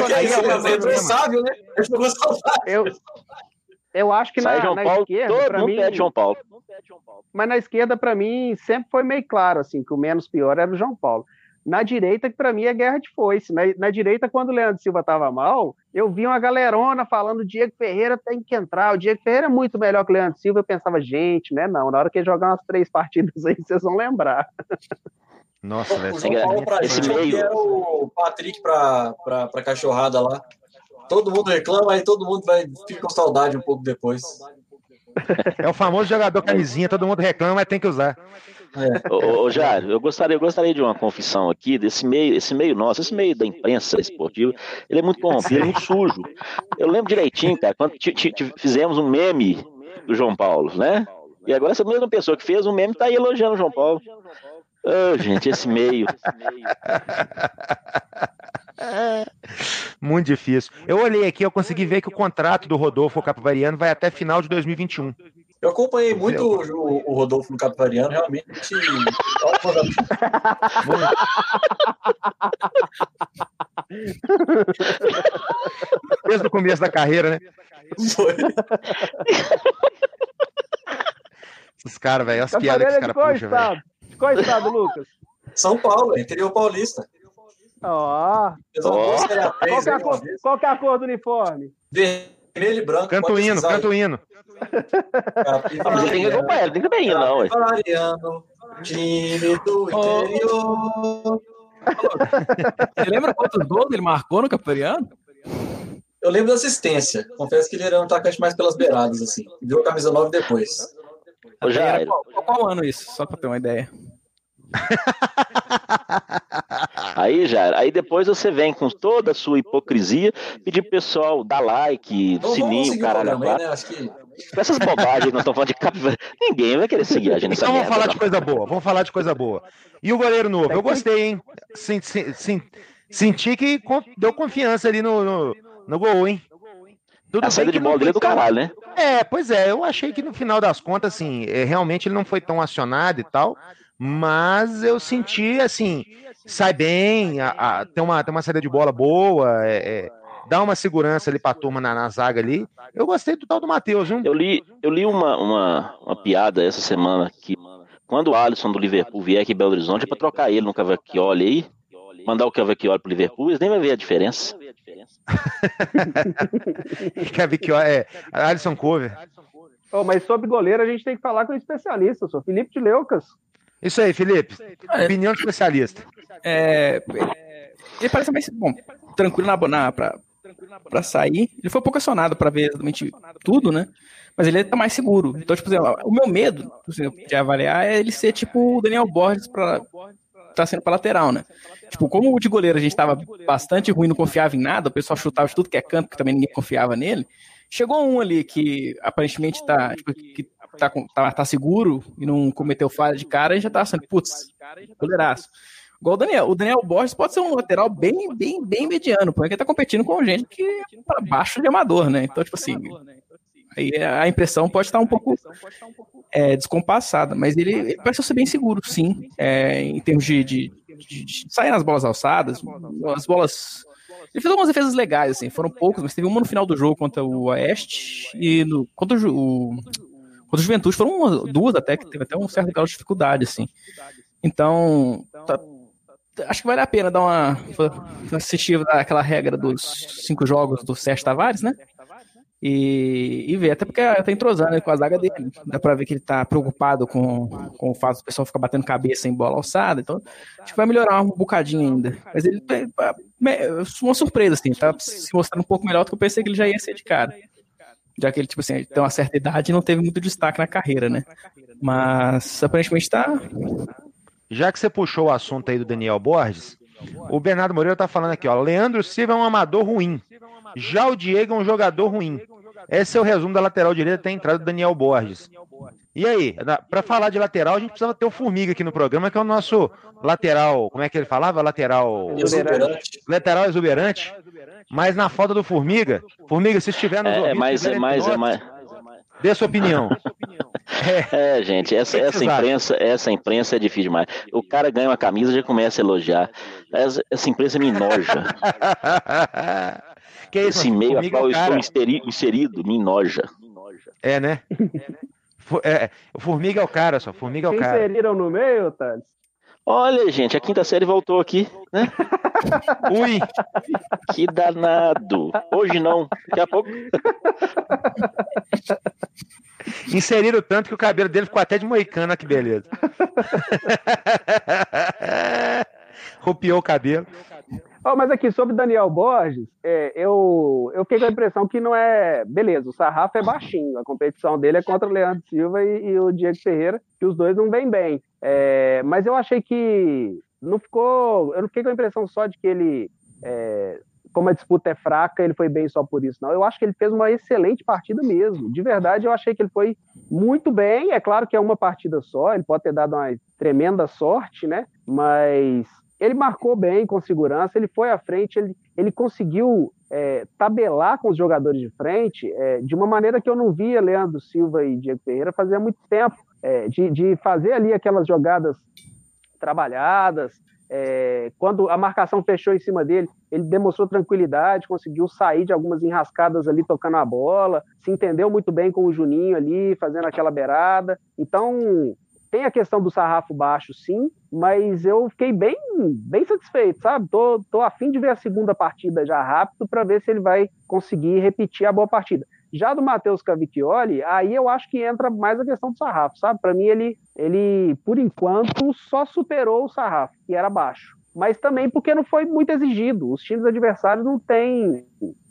eu acho que na esquerda, pra mim, pede João Paulo. Mas na esquerda, pra mim, sempre foi meio claro, assim, que o menos pior era o João Paulo. Na direita, que pra mim é guerra de foice. Na direita, quando o Leandro Silva tava mal, eu vi uma galerona falando o Diego Ferreira tem que entrar. O Diego Ferreira é muito melhor que o Leandro Silva. Eu pensava, gente, né? Não, na hora que ele jogar umas 3 partidas aí, vocês vão lembrar. Nossa, velho. O João Paulo pra gente meio... é o Patrick pra cachorrada lá. Todo mundo reclama, aí todo mundo fica com saudade um pouco depois. É o famoso jogador camisinha, todo mundo reclama, mas tem que usar. Ô Jário, eu gostaria de uma confissão aqui desse meio nosso, esse meio da imprensa esportiva, ele é muito corrompido, ele é muito sujo. Eu lembro direitinho, cara, quando fizemos um meme do João Paulo, né? E agora essa mesma pessoa que fez um meme tá aí elogiando o João Paulo. Gente, esse meio. Muito difícil. Eu olhei aqui, eu consegui ver que o contrato do Rodolfo Capivariano vai até final de 2021. Eu acompanhei muito o Rodolfo no Capivariano, realmente. Desde o começo da carreira, né? Foi. Esses caras, velho, as piadas que os caras puxam, velho. De qual estado, Lucas? São Paulo, interior paulista. Qual que é a cor do uniforme? Vermelho e branco. Canto hino. Tem que acompanhar, tem que bem, não. Capivariano, time do interior. Você lembra quantos gols ele marcou no Capivariano? Eu lembro da assistência. Confesso que ele era um atacante mais pelas beiradas, assim. Virou camisa 9 depois. Qual ano isso? Só pra ter uma ideia. Aí depois você vem com toda a sua hipocrisia pedir pro pessoal dar like, sininho, caralho. Né? Acho que... Com essas bobagens que nós estamos falando de Capivariano, ninguém vai querer seguir a gente nessa então merda. Vamos falar de coisa boa. E o goleiro novo? Eu gostei, hein? Senti que deu confiança ali no gol, hein? A saída de bola dele é do caralho, né? Pois é, eu achei que no final das contas, assim, realmente ele não foi tão acionado e tal, mas eu senti, assim, sai bem, tem uma saída de bola boa, dá uma segurança ali pra turma na zaga ali. Eu gostei do tal do Matheus, viu? Eu li uma piada essa semana que quando o Alisson do Liverpool vier aqui em Belo Horizonte, é pra trocar ele no Cavacchioli aí, mandar o Cavacchioli pro Liverpool, eles nem vai ver a diferença. Cavacchioli, Alisson Cover. Mas sobre goleiro a gente tem que falar com o especialista, sou Felipe de Leucas. Isso aí, Felipe. Opinião de especialista. Ele parece mais tranquilo pra sair. Ele foi um pouco acionado pra ver exatamente tudo, né? Mas ele tá mais seguro. Então, tipo, o meu medo de avaliar é ele ser tipo o Daniel Borges tá sendo pra lateral, né? Tipo, como o de goleiro a gente tava bastante ruim, não confiava em nada, o pessoal chutava de tudo que é canto, porque também ninguém confiava nele. Chegou um ali que aparentemente tá seguro e não cometeu falha de cara, e já tá sendo, putz, goleiraço. Igual o Daniel Borges pode ser um lateral bem mediano, porque ele tá competindo com gente que é pra baixo de amador, né? Então, tipo assim, aí a impressão pode estar um pouco descompassada, mas ele parece ser bem seguro, sim, em termos de sair nas bolas alçadas, as bolas... Ele fez algumas defesas legais, assim, foram poucas, mas teve uma no final do jogo contra o Oeste e contra o Juventude foram duas até, que teve até um certo grau de dificuldade, assim. Então, acho que vale a pena dar uma assistir aquela regra dos 5 jogos do Sérgio Tavares, né? E ver, até porque tá entrosando com a zaga dele. Dá pra ver que ele tá preocupado com o fato do pessoal ficar batendo cabeça em bola alçada. Então, acho que vai melhorar um bocadinho ainda. Mas ele uma surpresa, assim. Tá se mostrando um pouco melhor do que eu pensei que ele já ia ser de cara. Já que ele, tipo assim, tem uma certa idade e não teve muito destaque na carreira, né? Mas, aparentemente, tá... Já que você puxou o assunto aí do Daniel Borges, o Bernardo Moreira tá falando aqui, ó. Leandro Silva é um amador ruim. Já o Diego é um jogador ruim. Esse é o resumo da lateral direita até a entrada do Daniel Borges. E aí, para falar de lateral, a gente precisa ter o Formiga aqui no programa, que é o nosso lateral, como é que ele falava? Lateral exuberante. Mas na falta do Formiga, se estiver nos ouvidos... Dê a sua opinião. Gente, essa imprensa é difícil demais. O cara ganha uma camisa e já começa a elogiar. Essa imprensa me enoja. Que isso, esse meio a qual eu estou inserido me enoja. Né? O Formiga é o cara, só. Formiga é o cara. Inseriram no meio, Thales? Olha, gente, a 5ª série voltou aqui, né? Ui! Que danado! Hoje não, daqui a pouco. Inseriram tanto que o cabelo dele ficou até de moicano, que beleza. Copiou o cabelo. Mas aqui, sobre Daniel Borges, eu fiquei com a impressão que não é... Beleza, o sarrafo é baixinho, a competição dele é contra o Leandro Silva e o Diego Ferreira, que os dois não vêm bem. Mas eu achei que não ficou... Eu não fiquei com a impressão só de que ele... como a disputa é fraca, ele foi bem só por isso, não. Eu acho que ele fez uma excelente partida mesmo. De verdade, eu achei que ele foi muito bem. É claro que é uma partida só, ele pode ter dado uma tremenda sorte, né? Mas... ele marcou bem, com segurança, ele foi à frente, ele conseguiu tabelar com os jogadores de frente de uma maneira que eu não via Leandro Silva e Diego Ferreira fazer há muito tempo, de fazer ali aquelas jogadas trabalhadas, quando a marcação fechou em cima dele, ele demonstrou tranquilidade, conseguiu sair de algumas enrascadas ali tocando a bola, se entendeu muito bem com o Juninho ali, fazendo aquela beirada. Então... tem a questão do sarrafo baixo, sim, mas eu fiquei bem satisfeito, sabe? Tô a fim de ver a segunda partida já rápido para ver se ele vai conseguir repetir a boa partida. Já do Matheus Cavicchioli, aí eu acho que entra mais a questão do sarrafo, sabe? Para mim, ele, por enquanto, só superou o sarrafo, que era baixo. Mas também porque não foi muito exigido. Os times adversários não têm...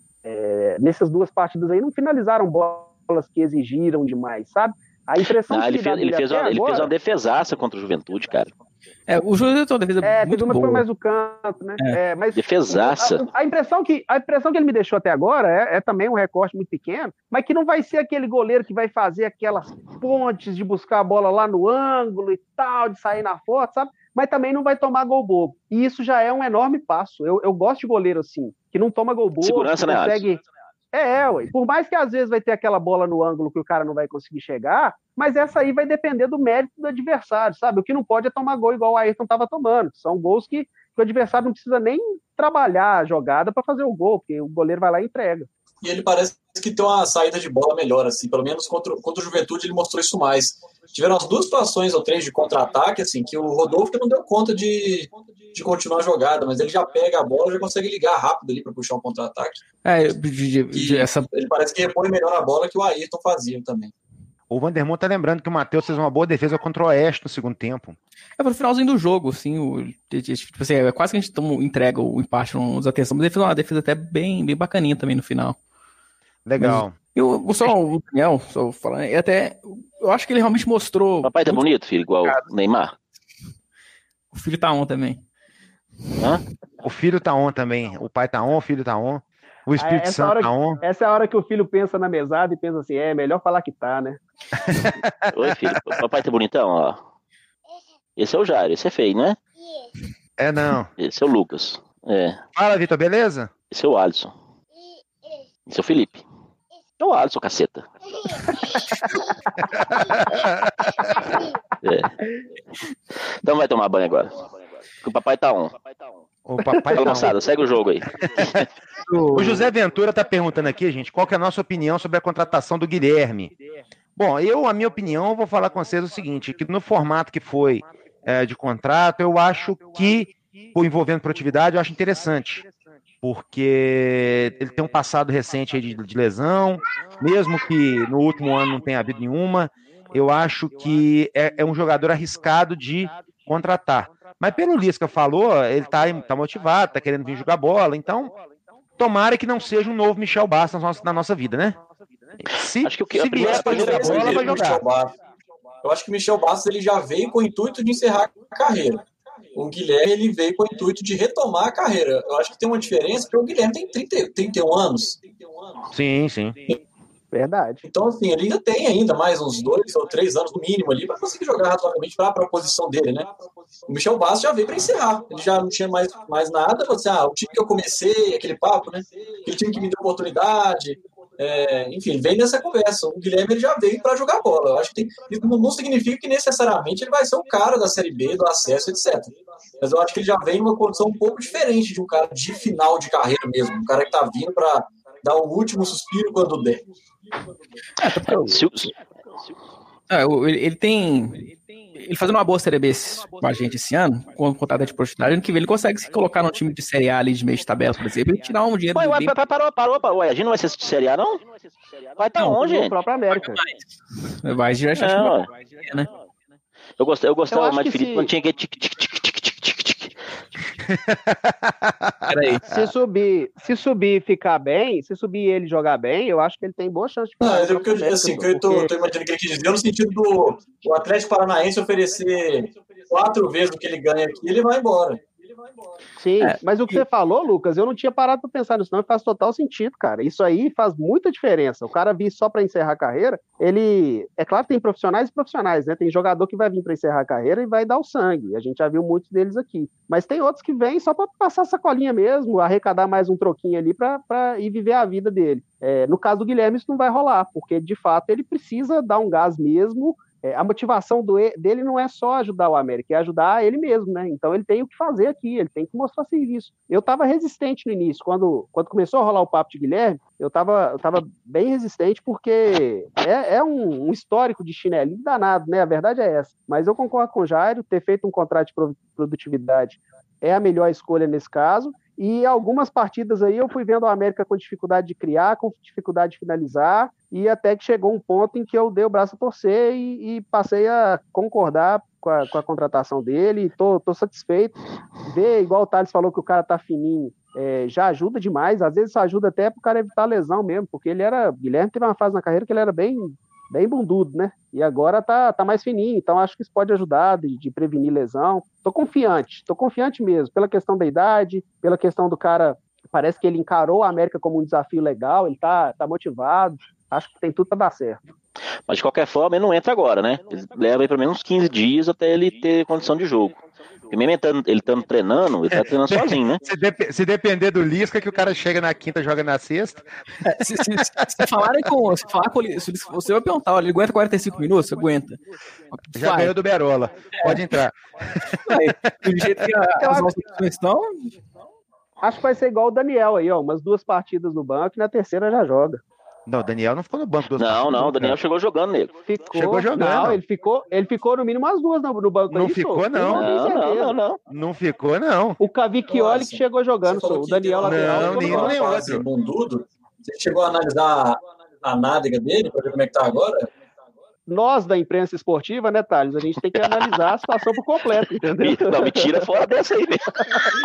nessas 2 partidas aí, não finalizaram bolas que exigiram demais, sabe? A impressão ele fez uma defesaça contra o Juventude, cara. O Juventude tem uma defesa muito boa. Foi mais o canto, né? Mas defesaça. A impressão que ele me deixou até agora é também um recorte muito pequeno, mas que não vai ser aquele goleiro que vai fazer aquelas pontes de buscar a bola lá no ângulo e tal, de sair na foto, sabe? Mas também não vai tomar gol bobo. E isso já é um enorme passo. Eu gosto de goleiro assim, que não toma gol bobo. Segurança, né, consegue... ué. Por mais que às vezes vai ter aquela bola no ângulo que o cara não vai conseguir chegar, mas essa aí vai depender do mérito do adversário, sabe? O que não pode é tomar gol igual o Ayrton estava tomando. São gols que o adversário não precisa nem trabalhar a jogada para fazer o gol, porque o goleiro vai lá e entrega. e ele parece que tem uma saída de bola melhor, assim, pelo menos contra o Juventude ele mostrou isso mais. Tiveram as 2 situações ou 3 de contra-ataque, assim, que o Rodolfo não deu conta de continuar a jogada, mas ele já pega a bola, já consegue ligar rápido ali para puxar um contra-ataque. Ele parece que repõe melhor a bola que o Ayrton fazia também. O Vandermont tá lembrando que o Matheus fez uma boa defesa contra o Oeste no segundo tempo. Pro finalzinho do jogo, assim, tipo assim, quase que a gente entrega o empate nos atenção, mas ele fez uma defesa até bem bacaninha também no final. Legal. Eu só o Daniel, só falando, eu acho que ele realmente mostrou... Papai tá bonito, filho, igual o Neymar? O filho tá on também. Hã? O filho tá on também. O pai tá on, o filho tá on. O Espírito Santo tá on. Essa é a hora que o filho pensa na mesada e pensa assim, é melhor falar que tá, né? Oi, filho. Papai tá bonitão, ó. Esse é o Jairo, esse é feio, não é? É, não. Esse é o Lucas. É. Fala, Vitor, beleza? Esse é o Alisson. Esse é o Felipe. É o Alisson, caceta. Então vai tomar banho agora. Porque o papai tá on. O papai tá moçada, segue o jogo aí. O José Ventura tá perguntando aqui, gente, qual que é a nossa opinião sobre a contratação do Guilherme. Bom, a minha opinião, eu vou falar com vocês o seguinte, que no formato que foi de contrato, eu acho que, envolvendo produtividade, eu acho interessante. Porque ele tem um passado recente aí de lesão, mesmo que no último ano não tenha havido nenhuma, eu acho que é um jogador arriscado de contratar. Mas pelo Lisca falou, ele tá motivado, tá querendo vir jogar bola, então tomara que não seja um novo Michel Bastos na nossa vida, né? Acho que se vier para jogar bola, vai jogar. Eu acho que o Michel Bastos ele já veio com o intuito de encerrar a carreira. O Guilherme ele veio com o intuito de retomar a carreira. Eu acho que tem uma diferença, porque o Guilherme tem 31 anos. Sim. Verdade. Então, assim, ele ainda tem mais uns 2 ou 3 anos no mínimo ali para conseguir jogar razoavelmente para a posição dele, né? O Michel Bastos já veio para encerrar. Ele já não tinha mais nada. Você, o time que eu comecei, aquele papo, né? Aquele time que me deu oportunidade. Enfim, ele veio nessa conversa. O Guilherme ele já veio para jogar bola. Eu acho que isso não significa que necessariamente ele vai ser o cara da Série B, do acesso, etc. Mas eu acho que ele já vem numa condição um pouco diferente de um cara de final de carreira mesmo. Um cara que tá vindo para dar o último suspiro quando der. Ele fazendo uma boa Série B com a gente esse ano, com contada de produtividade, ano que vem ele consegue se colocar no time de Série A ali de meio de tabela, por exemplo, e tirar um dinheiro. Parou. Ué, a gente não vai ser de Série A, não? Vai estar onde, gente? O próprio América. Vai direto, né? Eu gostava mais de Felipe, não tinha que Se subir e ficar bem, se subir e ele jogar bem, eu acho que ele tem boa chance de ficar. Eu tô imaginando que ele quis dizer no sentido do Atlético Paranaense oferecer 4 vezes o que ele ganha aqui, ele vai embora. Sim, mas o que você falou, Lucas, eu não tinha parado para pensar nisso, não, faz total sentido, cara. Isso aí faz muita diferença. O cara vir só para encerrar a carreira, é claro que tem profissionais e profissionais, né? Tem jogador que vai vir para encerrar a carreira e vai dar o sangue. A gente já viu muitos deles aqui. Mas tem outros que vêm só para passar sacolinha mesmo, arrecadar mais um troquinho ali para ir viver a vida dele. No caso do Guilherme, isso não vai rolar, porque de fato ele precisa dar um gás mesmo. A motivação dele não é só ajudar o América, é ajudar ele mesmo, né? Então ele tem o que fazer aqui, ele tem que mostrar serviço. Eu estava resistente no início, quando começou a rolar o papo de Guilherme, eu estava bem resistente, porque é um histórico de chinelinho danado, né? A verdade é essa. Mas eu concordo com o Jairo, ter feito um contrato de produtividade é a melhor escolha nesse caso. E algumas partidas aí eu fui vendo o América com dificuldade de criar, com dificuldade de finalizar, e até que chegou um ponto em que eu dei o braço a torcer e passei a concordar com a contratação dele. Tô satisfeito. Ver, igual o Thales falou, que o cara tá fininho, já ajuda demais. Às vezes isso ajuda até pro cara evitar lesão mesmo, porque Guilherme teve uma fase na carreira que ele era bem bundudo, né? E agora tá mais fininho, então acho que isso pode ajudar de prevenir lesão. Tô confiante mesmo, pela questão da idade, pela questão do cara, parece que ele encarou a América como um desafio legal, ele tá motivado, acho que tem tudo para dar certo. Mas de qualquer forma, ele não entra agora, né? Ele leva aí pelo menos uns 15 dias até ele ter condição de jogo. Porque mesmo ele estando treinando, ele tá treinando sozinho, né? Se depender do Lisca, que o cara chega na quinta, joga na sexta. Se falar com ele, você vai perguntar, olha, ele aguenta 45 minutos? Aguenta. Já ganhou do Berola. Pode entrar. Do jeito que as nossas opções estão... Acho que vai ser igual o Daniel aí, ó. Umas 2 partidas no banco e na terceira já joga. Não, o Daniel não ficou no banco. Não, o Daniel chegou jogando nele. Chegou jogando. Não, ele ficou no mínimo as 2 no banco. Não ficou, não. Não ficou, não. O Cavicchioli que chegou jogando, o Daniel lateral. Não, nem outro. Bundudo. Você chegou a analisar a nádega dele para ver como é que tá agora? Nós da imprensa esportiva, né, Thales? A gente tem que analisar a situação por completo, entendeu? Não, me tira fora dessa aí, mesmo.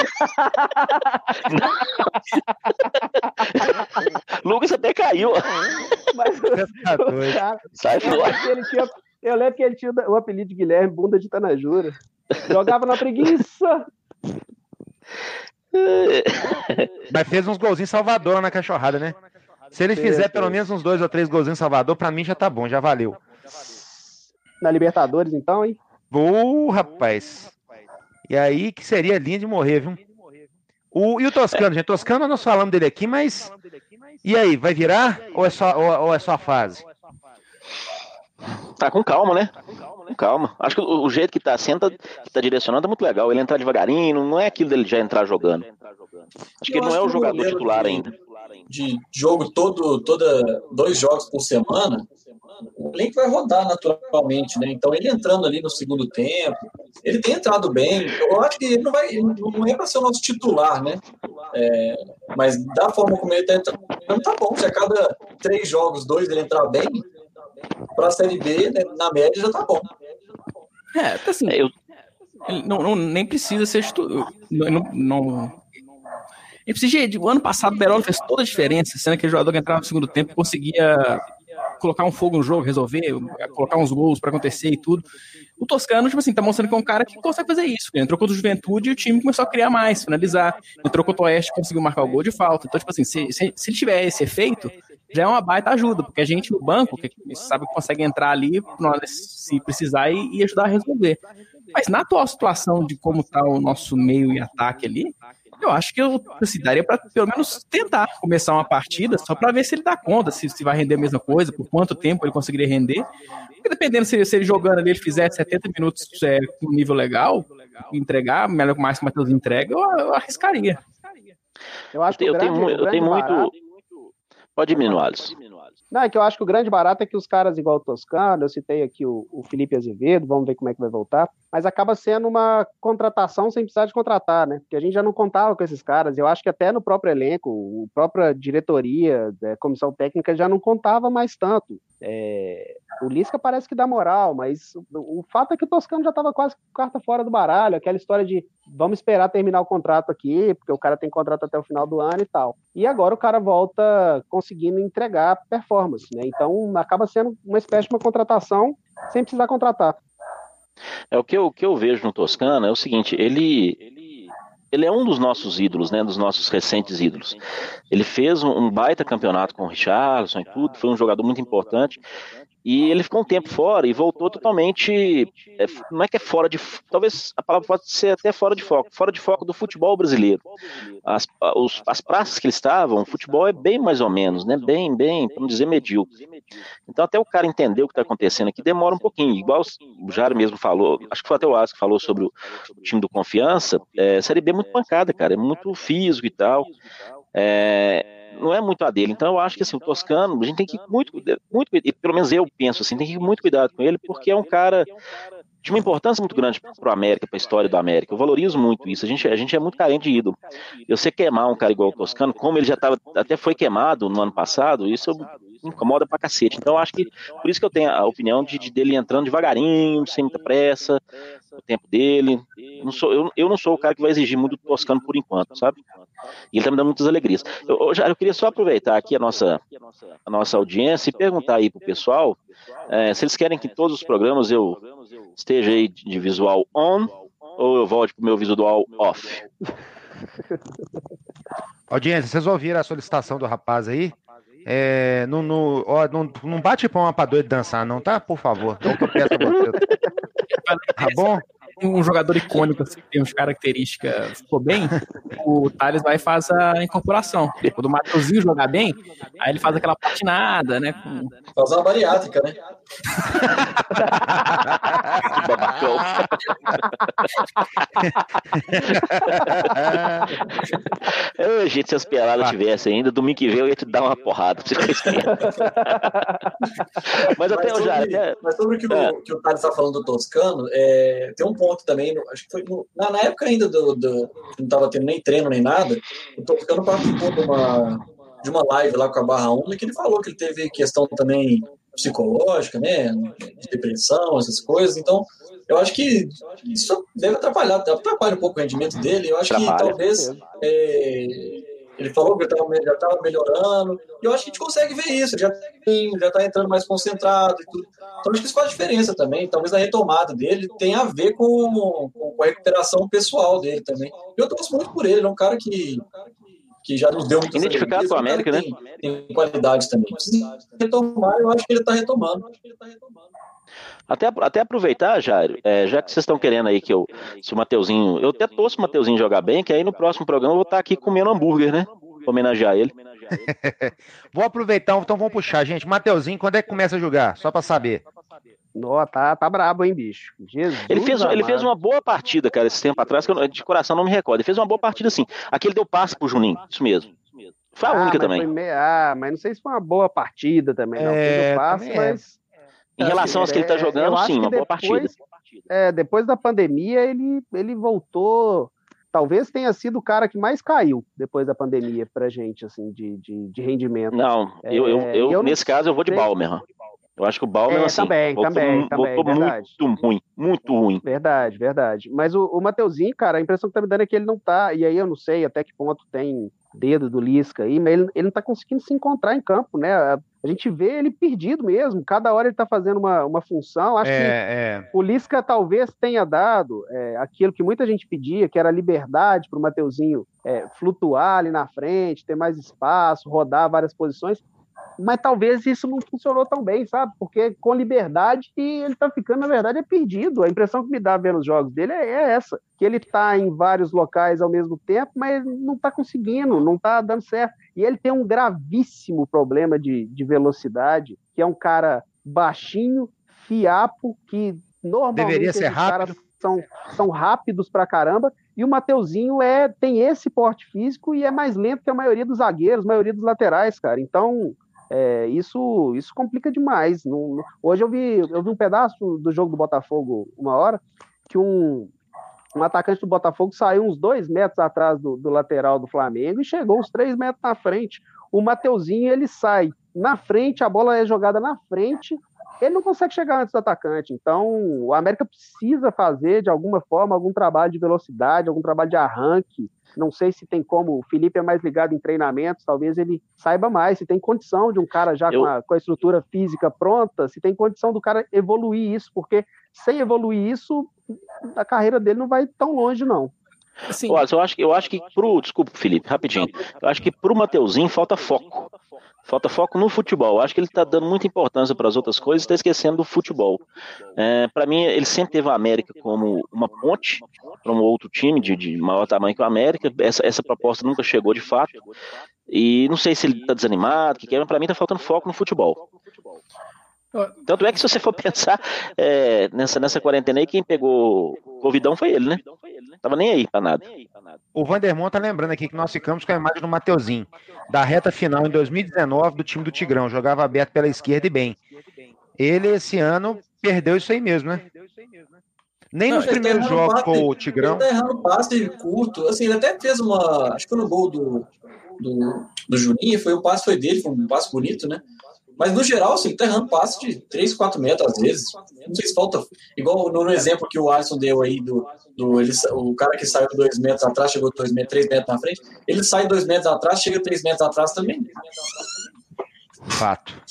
Lucas até caiu. Mas cara, sai fora. Eu lembro que ele tinha o apelido de Guilherme, bunda de Tanajura. Jogava na preguiça. Mas fez uns golzinhos em Salvador na cachorrada, né? Se ele fizer pelo menos uns 2 ou 3 golzinhos em Salvador, pra mim já tá bom, já valeu. Na Libertadores, então, hein? Rapaz. E aí que seria lindo de morrer, viu? E o Toscano, gente? Toscano, nós falamos dele aqui, mas... E aí, vai virar? Ou é só a fase? Tá com calma, né? Com calma. Acho que o jeito que tá sendo, que tá direcionando, é muito legal. Ele entrar devagarinho, não é aquilo dele já entrar jogando. Acho que ele não é o jogador titular ainda. De jogo toda 2 jogos por semana, o elenco vai rodar naturalmente, né? Então ele entrando ali no segundo tempo, ele tem entrado bem. Eu acho que ele não é para ser o nosso titular, né? Mas da forma como ele tá entrando, tá bom. Se a cada 3 jogos, 2 ele entrar bem, para a Série B, né, na média já tá bom. Assim, nem precisa ser titular. O ano passado o Berola fez toda a diferença, sendo que o jogador que entrava no segundo tempo conseguia colocar um fogo no jogo, resolver, colocar uns gols pra acontecer e tudo. O Toscano, tipo assim, tá mostrando que é um cara que consegue fazer isso. Ele entrou contra o Juventude e o time começou a criar mais, finalizar. Entrou contra o Oeste e conseguiu marcar o gol de falta. Então, tipo assim, se ele tiver esse efeito, já é uma baita ajuda, porque a gente no banco, que sabe que consegue entrar ali se precisar e ajudar a resolver. Mas na atual situação de como tá o nosso meio e ataque ali, eu acho que eu daria para pelo menos tentar começar uma partida só para ver se ele dá conta, se vai render a mesma coisa, por quanto tempo ele conseguiria render. Porque dependendo se ele jogando ali, ele fizer 70 minutos com um nível legal, entregar, melhor que mais que o Matheus entrega, eu arriscaria. Eu acho que eu tenho muito. Pode diminuir, Alisson. Não, é que eu acho que o grande barato é que os caras igual o Toscano, eu citei aqui o Felipe Azevedo, vamos ver como é que vai voltar, mas acaba sendo uma contratação sem precisar de contratar, né? Porque a gente já não contava com esses caras, eu acho que até no próprio elenco, a própria diretoria, comissão técnica já não contava mais tanto. O Lisca parece que dá moral, mas o fato é que o Toscano já estava quase com carta fora do baralho, aquela história de vamos esperar terminar o contrato aqui, porque o cara tem contrato até o final do ano e tal. E agora o cara volta conseguindo entregar performance, né? Então acaba sendo uma espécie de uma contratação sem precisar contratar. O que eu vejo no Toscano é o seguinte, ele é um dos nossos ídolos, né, dos nossos recentes ídolos. Ele fez um baita campeonato com o Richarlison e tudo, foi um jogador muito importante, e ele ficou um tempo fora e voltou totalmente, não é que é fora de, talvez a palavra pode ser até fora de foco do futebol brasileiro. As praças que eles estavam, o futebol é bem mais ou menos, né, bem, para não dizer medíocre. Então até o cara entender o que está acontecendo aqui demora um pouquinho, igual o Jário mesmo falou, acho que foi até o Alisson que falou sobre o time do Confiança, Série B é muito pancada, cara, é muito físico e tal, não é muito a dele. Então eu acho que assim, o Toscano, a gente tem que ir muito, pelo menos eu penso assim, tem que ir muito cuidado com ele, porque é um cara de uma importância muito grande para o América, para a história do América. Eu valorizo muito isso. A gente é muito carente de ídolo. Eu sei queimar um cara igual o Toscano, como ele já até foi queimado no ano passado, isso me incomoda pra cacete. Então eu acho que, por isso que eu tenho a opinião dele entrando devagarinho, sem muita pressa, o tempo dele. Eu não sou o cara que vai exigir muito do Toscano por enquanto, sabe? E ele tá me dando muitas alegrias. Eu queria só aproveitar aqui a nossa audiência e perguntar aí pro pessoal se eles querem que em todos os programas eu esteja aí de visual on ou eu volte pro meu visual off. Audiência, vocês ouviram a solicitação do rapaz aí? Não bate palma pra doido dançar, não, tá? Por favor. É o que eu peço a você. Tá bom? um jogador icônico assim, que tem umas características, ficou bem, o Thales vai e faz a incorporação. Quando o Mateuzinho jogar bem, aí ele faz aquela patinada, né? Faz uma bariátrica, né? Babacão. Gente, se as peladas tivessem ainda, domingo que vem eu ia te dar uma porrada pra você ficar Mas até eu já. Mas sobre o que o Thales está falando do Toscano, tem um ponto também, acho que foi na época ainda não estava tendo nem treino nem nada, o Toscano participou de uma live lá com a Barra Onda, que ele falou que ele teve questão também psicológica, né, de depressão, essas coisas, então eu acho que isso deve atrapalha um pouco o rendimento dele, eu acho que talvez ele falou que já estava melhorando, e eu acho que a gente consegue ver isso, já está entrando mais concentrado e tudo. Então acho que isso faz diferença também, talvez a retomada dele tenha a ver com a recuperação pessoal dele também. Eu torço muito por ele, ele é um cara que já nos deu muito identificado com a América, né? Tem qualidades também. Precisa retomar, eu acho que ele está retomando. Até aproveitar, Jairo, já que vocês estão querendo aí se o Mateuzinho, eu até torço o Mateuzinho jogar bem, que aí no próximo programa eu vou estar aqui comendo hambúrguer, né? Pra homenagear ele. Vou aproveitar, então vamos puxar, gente. Mateuzinho, quando é que começa a jogar? Só pra saber. Nó, tá brabo, hein, bicho? Jesus, ele fez uma boa partida, cara, esse tempo atrás, que eu, de coração não me recordo. Ele fez uma boa partida, assim. Aqui ele deu passe pro Juninho, isso mesmo. Foi a única também. Mas não sei se foi uma boa partida também, não. Fez o passe, mas... Em relação às que ele tá jogando, sim, uma boa partida. Depois da pandemia, ele voltou... Talvez tenha sido o cara que mais caiu depois da pandemia pra gente, assim, de rendimento. Não, eu nesse caso eu vou de Balmer. Eu acho que o Balmer, assim, também, muito ruim. Verdade. Mas o Mateuzinho, cara, a impressão que tá me dando é que ele não tá, e aí eu não sei até que ponto tem dedo do Lisca aí, mas ele não tá conseguindo se encontrar em campo, né? A gente vê ele perdido mesmo, cada hora ele tá fazendo uma função, acho que o Lisca talvez tenha dado aquilo que muita gente pedia, que era liberdade pro Mateuzinho flutuar ali na frente, ter mais espaço, rodar várias posições, mas talvez isso não funcionou tão bem, sabe? Porque com liberdade ele tá ficando, na verdade, perdido. A impressão que me dá vendo os jogos dele é essa, que ele tá em vários locais ao mesmo tempo, mas não tá conseguindo, não tá dando certo. E ele tem um gravíssimo problema de velocidade, que é um cara baixinho, fiapo, que normalmente deveria ser rápido. Caras são rápidos pra caramba, e o Mateuzinho tem esse porte físico e é mais lento que a maioria dos zagueiros, a maioria dos laterais, cara. Então... Isso complica demais. Hoje eu vi um pedaço do jogo do Botafogo, uma hora, que um atacante do Botafogo saiu uns 2 metros atrás do lateral do Flamengo e chegou uns 3 metros na frente. O Mateuzinho, ele sai na frente, a bola é jogada na frente, ele não consegue chegar antes do atacante. Então, o América precisa fazer, de alguma forma, algum trabalho de velocidade, algum trabalho de arranque. Não sei se tem como, o Felipe é mais ligado em treinamentos, talvez ele saiba mais, se tem condição de um cara já com a estrutura física pronta, se tem condição do cara evoluir isso, porque sem evoluir isso, a carreira dele não vai tão longe, não. Assim, eu acho que desculpa, Felipe, rapidinho. Eu acho que pro Mateuzinho falta foco. Falta foco no futebol. Eu acho que ele está dando muita importância para as outras coisas e está esquecendo do futebol. Para mim, ele sempre teve a América como uma ponte para um outro time de maior tamanho que o América. Essa proposta nunca chegou de fato. E não sei se ele está desanimado, mas para mim está faltando foco no futebol. Tanto é que se você for pensar nessa quarentena aí, quem pegou Covidão foi ele, né? Tava nem aí pra nada. O Vandermont tá lembrando aqui que nós ficamos com a imagem do Mateuzinho, da reta final em 2019 do time do Tigrão, jogava aberto pela esquerda e bem. Ele esse ano perdeu isso aí mesmo, né? Nem nos primeiros jogos com o Tigrão. Ele tá errando passe curto, assim, ele até fez acho que foi no gol do Juninho, o passe foi dele, foi um passe bonito, né? Mas, no geral, assim, tá errando passe de 3, 4 metros, às vezes. Não sei se falta... Igual no exemplo que o Alisson deu aí, o cara que saiu 2 metros atrás, chegou 3 metros na frente, ele sai 2 metros atrás, chega 3 metros atrás também. Fato.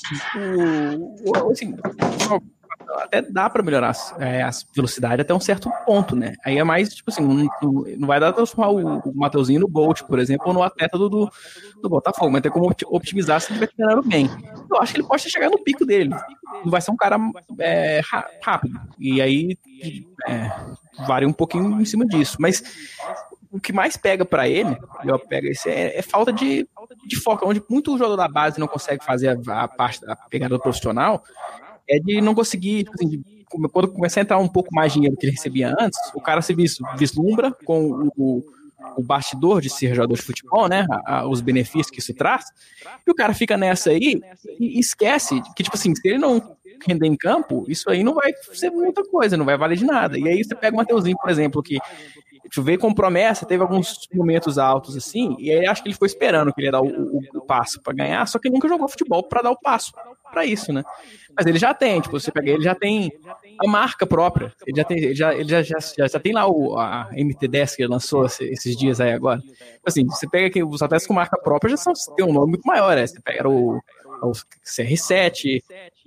Assim, até dá para melhorar a velocidade até um certo ponto, né? Aí é mais, tipo assim, não vai dar pra transformar o Mateuzinho no Bolt, por exemplo, ou no atleta do Botafogo, mas tem como optimizar se ele estiver treinando bem. Eu eu acho que ele pode chegar no pico dele. Não vai ser um cara rápido. E aí varia um pouquinho em cima disso. Mas o que mais pega pra ele, é falta de foco. Onde muito jogador da base não consegue fazer a parte da pegada do profissional, é de não conseguir, tipo assim, quando começar a entrar um pouco mais dinheiro que ele recebia antes, o cara se vislumbra com o bastidor de ser jogador de futebol, né? Os benefícios que isso traz, e o cara fica nessa aí e esquece que, tipo assim, se ele não render em campo, isso aí não vai ser muita coisa, não vai valer de nada. E aí você pega o Mateuzinho, por exemplo, que veio com promessa, teve alguns momentos altos assim, e aí acho que ele ficou esperando que ele ia dar o passo para ganhar, só que nunca jogou futebol para dar o passo para isso, né? Mas ele já tem, tipo, você pega ele já tem a marca própria, ele já tem lá a MT10 que ele lançou esses dias aí agora. Assim, você pega aqui os atletas com marca própria já tem um nome muito maior, né? Você pega o CR7,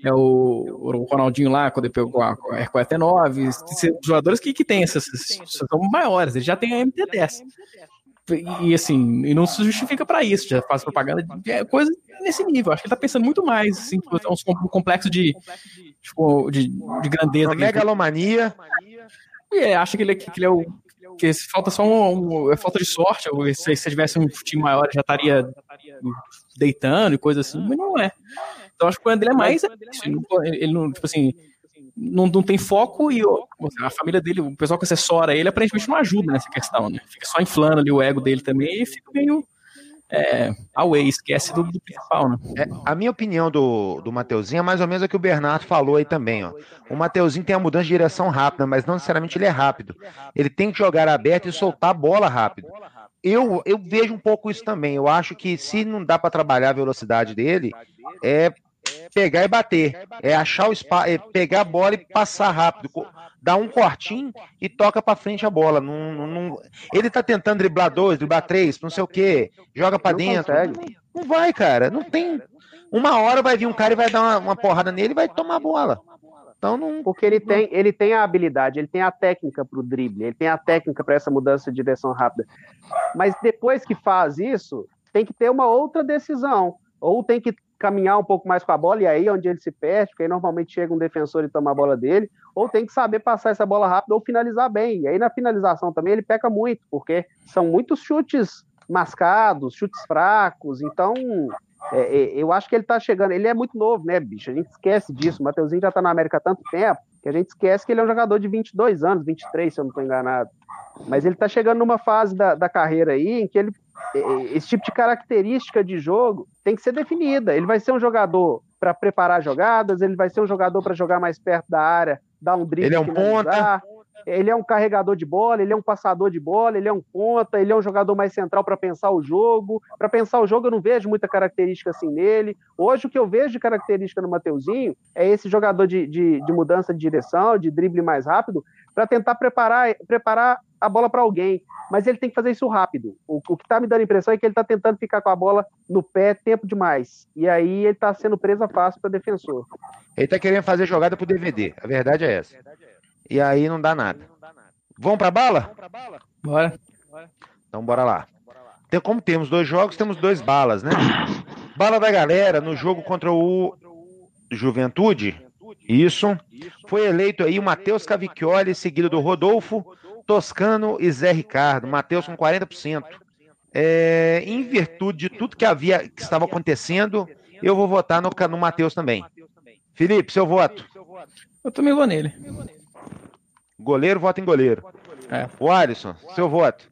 o Ronaldinho lá, quando ele pegou a R49, jogadores que tem essas são maiores, ele já tem a MT10. E assim, e não se justifica pra isso, já faz propaganda de coisa nesse nível. Acho que ele tá pensando muito mais, assim, um complexo de grandeza. Uma megalomania. E acha que ele é o. Que falta só é falta de sorte. Se tivesse um time maior, já estaria deitando e coisa assim, mas não é. Então acho que o plano dele é mais. Ele não, tipo assim, não tem foco, e a família dele, o pessoal que assessora ele, aparentemente não ajuda nessa questão, né? Fica só inflando ali o ego dele também e fica meio away, esquece do principal, né? A minha opinião do Mateuzinho é mais ou menos a que o Bernardo falou aí também, ó. O Mateuzinho tem a mudança de direção rápida, mas não necessariamente ele é rápido. Ele tem que jogar aberto e soltar a bola rápido. Eu vejo um pouco isso também. Eu acho que se não dá para trabalhar a velocidade dele, é pegar e bater, achar o espaço, pegar a bola e passar rápido, dar um cortinho e toca para frente a bola. Ele tá tentando driblar 2, driblar 3, não sei o que, joga para dentro. Não vai, cara. Não tem. Uma hora vai vir um cara e vai dar uma porrada nele e vai tomar a bola. Então não. Porque ele tem a habilidade, ele tem a técnica para o drible, ele tem a técnica para essa mudança de direção rápida. Mas depois que faz isso, tem que ter uma outra decisão. Ou tem que caminhar um pouco mais com a bola, e aí é onde ele se perde, porque aí normalmente chega um defensor e toma a bola dele, ou tem que saber passar essa bola rápido ou finalizar bem. E aí na finalização também ele peca muito, porque são muitos chutes mascados, chutes fracos. Então eu acho que ele tá chegando, ele é muito novo, né, bicho? A gente esquece disso. O Mateuzinho já tá na América há tanto tempo que a gente esquece que ele é um jogador de 22 anos, 23, se eu não tô enganado. Mas ele tá chegando numa fase da carreira aí em que esse tipo de característica de jogo tem que ser definida. Ele vai ser um jogador para preparar jogadas, ele vai ser um jogador para jogar mais perto da área, dar um drible, ele é um ponta, ele é um carregador de bola, ele é um passador de bola, ele é um ponta, ele é um jogador mais central para pensar o jogo. Para pensar o jogo eu não vejo muita característica assim nele. Hoje o que eu vejo de característica no Mateuzinho é esse jogador de mudança de direção, de drible mais rápido, para tentar preparar a bola para alguém, mas ele tem que fazer isso rápido. O que está me dando a impressão é que ele está tentando ficar com a bola no pé tempo demais, e aí ele está sendo presa fácil para defensor. Ele está querendo fazer jogada pro DVD, a verdade é essa. E aí não dá nada. Vamos para bala? Bora. Então bora lá. Como temos 2 jogos, temos 2 balas, né? Bala da galera no jogo contra o Juventude. Isso. Foi eleito aí o Matheus Cavicchioli, seguido do Rodolfo, Toscano e Zé Ricardo. Matheus com 40%. Em virtude de tudo que estava acontecendo, eu vou votar no Matheus também. Felipe, seu voto? Eu também vou nele. Goleiro, vota em goleiro. O Alisson, seu voto?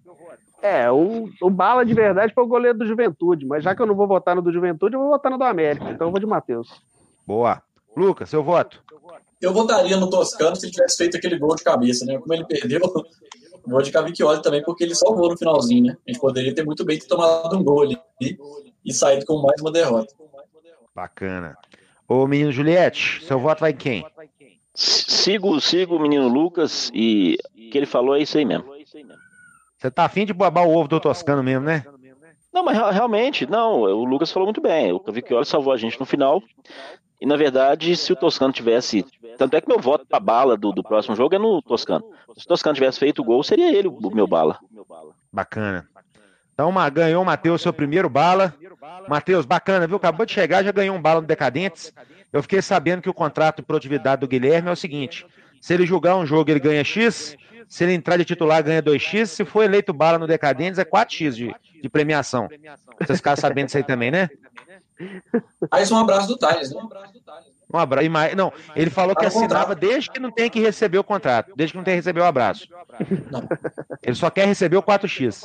O bala de verdade foi o goleiro do Juventude, mas já que eu não vou votar no do Juventude, eu vou votar no do América, então eu vou de Matheus. Boa. Lucas, seu voto? Eu votaria no Toscano se ele tivesse feito aquele gol de cabeça, né? Como ele perdeu, o gol de Cavicchioli também, porque ele salvou no finalzinho, né? A gente poderia ter muito bem tomado um gol ali e saído com mais uma derrota. Bacana. Ô, menino Juliette, seu voto vai em quem? Sigo o menino Lucas, e o que ele falou é isso aí mesmo. Você tá afim de babar o ovo do Toscano mesmo, né? Não, mas realmente, não, o Lucas falou muito bem. O Cavicchioli salvou a gente no final. E, na verdade, se o Toscano tivesse... Tanto é que meu voto pra bala do próximo jogo é no Toscano. Se o Toscano tivesse feito o gol, seria ele o meu bala. Bacana. Então, ganhou o Matheus seu primeiro bala. Matheus, bacana, viu? Acabou de chegar, já ganhou um bala no Decadentes. Eu fiquei sabendo que o contrato de produtividade do Guilherme é o seguinte: se ele jogar um jogo, ele ganha X. Se ele entrar de titular, ganha 2x. Se for eleito bala no Decadentes, é 4x de premiação. Vocês ficaram sabendo disso aí também, né? Aí um abraço do Thales, né? Um abraço. Não, ele falou que assinava desde que não tem que receber o contrato, desde que não tem que receber o abraço. Não. Ele só quer receber o 4x.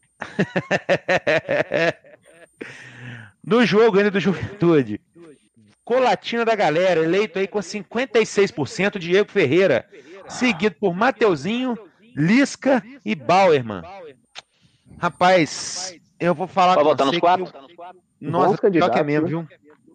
No jogo ainda do Juventude, Colatina da galera, eleito aí com 56%, Diego Ferreira, seguido por Mateuzinho, Lisca e Bauerman. Rapaz, eu vou falar Vai com votar você nos 4? Nossa, pior que é mesmo, viu?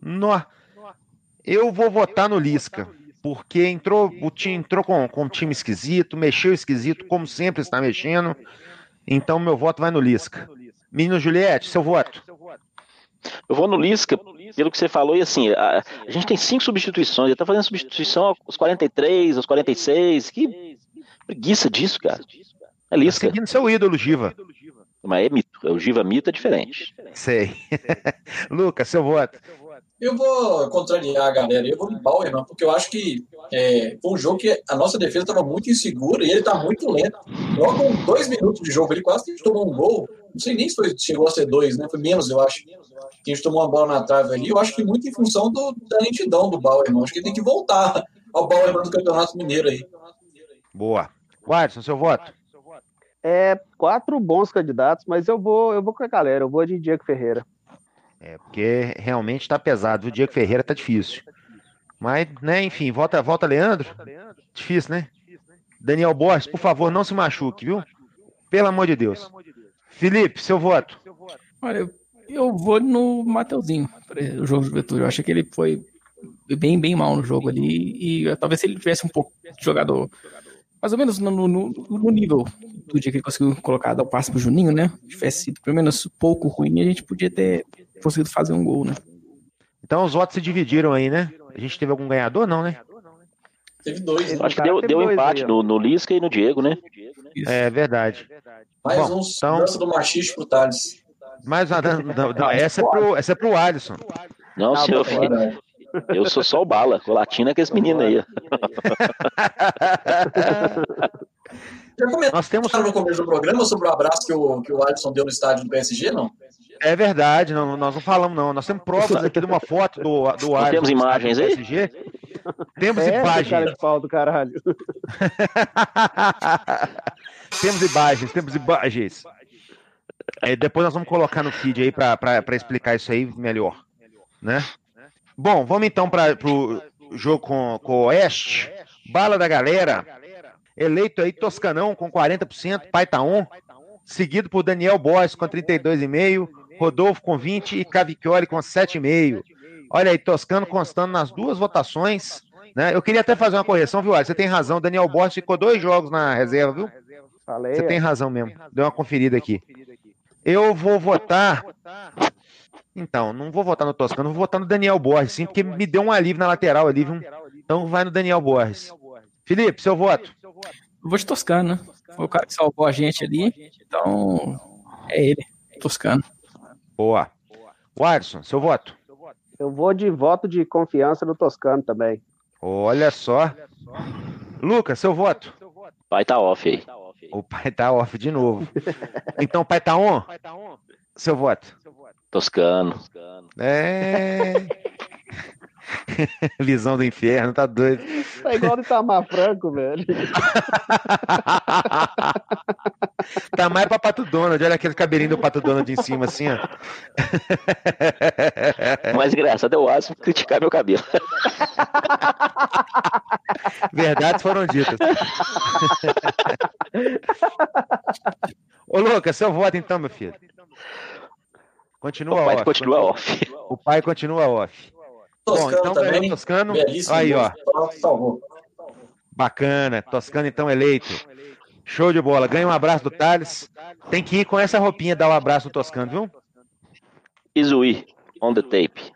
Eu vou votar no Lisca, porque o time entrou com um time esquisito, mexeu esquisito, como sempre está mexendo. Então, meu voto vai no Lisca. Menino Juliette, seu voto? Eu vou no Lisca, pelo que você falou, e assim, a gente tem 5 substituições, ele tá fazendo substituição aos 43, aos 46, que preguiça disso, cara. É Lisca. Tá seguindo seu ídolo, Giva. Mas é mito, o Giva mito é diferente. Sei. Lucas, seu voto? Eu vou contrariar a galera, eu vou no Bauerman, porque eu acho que foi um jogo que a nossa defesa estava muito insegura e ele está muito lento. Logo com 2 minutos de jogo, ele quase tomou um gol. Não sei nem se chegou a ser 2, né? Foi menos, eu acho. Que a gente tomou uma bola na trave ali. Eu acho que muito em função da lentidão do Bauerman. Acho que ele tem que voltar ao Bauerman do Campeonato Mineiro aí. Boa. Watson, seu voto? 4 bons candidatos, mas eu vou com a galera. Eu vou de Diego Ferreira. Porque realmente tá pesado. O Diego Ferreira tá difícil. Mas, né, enfim, volta Leandro. Difícil, né? Daniel Borges, por favor, não se machuque, viu? Pelo amor de Deus. Felipe, seu voto? Olha, eu vou no Mateuzinho, o jogo de Juventude. Eu achei que ele foi bem mal no jogo ali. E talvez se ele tivesse um pouco de jogador mais ou menos no nível do dia que ele conseguiu dar o passe pro Juninho, né? Se tivesse sido pelo menos pouco ruim, a gente podia ter conseguido fazer um gol, né? Então os votos se dividiram aí, né? A gente teve algum ganhador, não, né? Teve 2. Acho que deu empate no Lisca e no Diego, né? Isso. É verdade. Mais dança do machiste pro Thales. Mais uma dança. Não, essa é pro Alisson. Não, senhor, filho. Eu sou só o bala. Colatina com esse menino aí. Já comentaram no começo do programa sobre o abraço que o Alisson deu no estádio do PSG, não? É verdade, nós não falamos, não. Nós temos provas aqui de uma foto do Alisson. Temos imagens aí? PSG. Temos imagens. Cara de pau do caralho. Temos imagens. Depois nós vamos colocar no feed aí para explicar isso aí melhor, né? Bom, vamos então para o jogo com o Oeste. Bala da galera. Eleito aí Toscanão com 40%, Paitaon, seguido por Daniel Borges com 32,5%, Rodolfo com 20% e Cavicchioli com 7,5%. Olha aí, Toscano constando nas 2 votações, né? Eu queria até fazer uma correção, viu, Alisson? Você tem razão, Daniel Borges ficou 2 jogos na reserva, viu? Falei, você tem razão mesmo. Deu uma conferida aqui. Eu vou votar... Então, não vou votar no Toscano, vou votar no Daniel Borges, sim, porque me deu um alívio na lateral ali, viu? Então vai no Daniel Borges. Felipe, seu voto? Eu vou de Toscano, né? Foi o cara que salvou a gente ali, então é ele, Toscano. Boa. Watson, seu voto? Eu vou de voto de confiança no Toscano também. Olha só. Lucas, seu voto? O pai tá off aí. O pai tá off de novo. Então o pai tá on? Seu voto? Toscano. Visão do inferno, tá doido. Tá igual do Itamar Franco, velho. Tá mais pra Pato Donald. Olha aquele cabelinho do Pato Donald em cima, assim, ó. O mais engraçado é o Alisson criticar meu cabelo. Verdades foram ditas. Ô, Lucas, seu voto então, meu filho. Continua off. O pai continua off. Toscano. Bom, então também, Toscano. Aí, ó. Bacana. Toscano, então, eleito. Show de bola. Ganha um abraço do Thales. Tem que ir com essa roupinha dar um abraço no Toscano, viu? Izui, on the tape.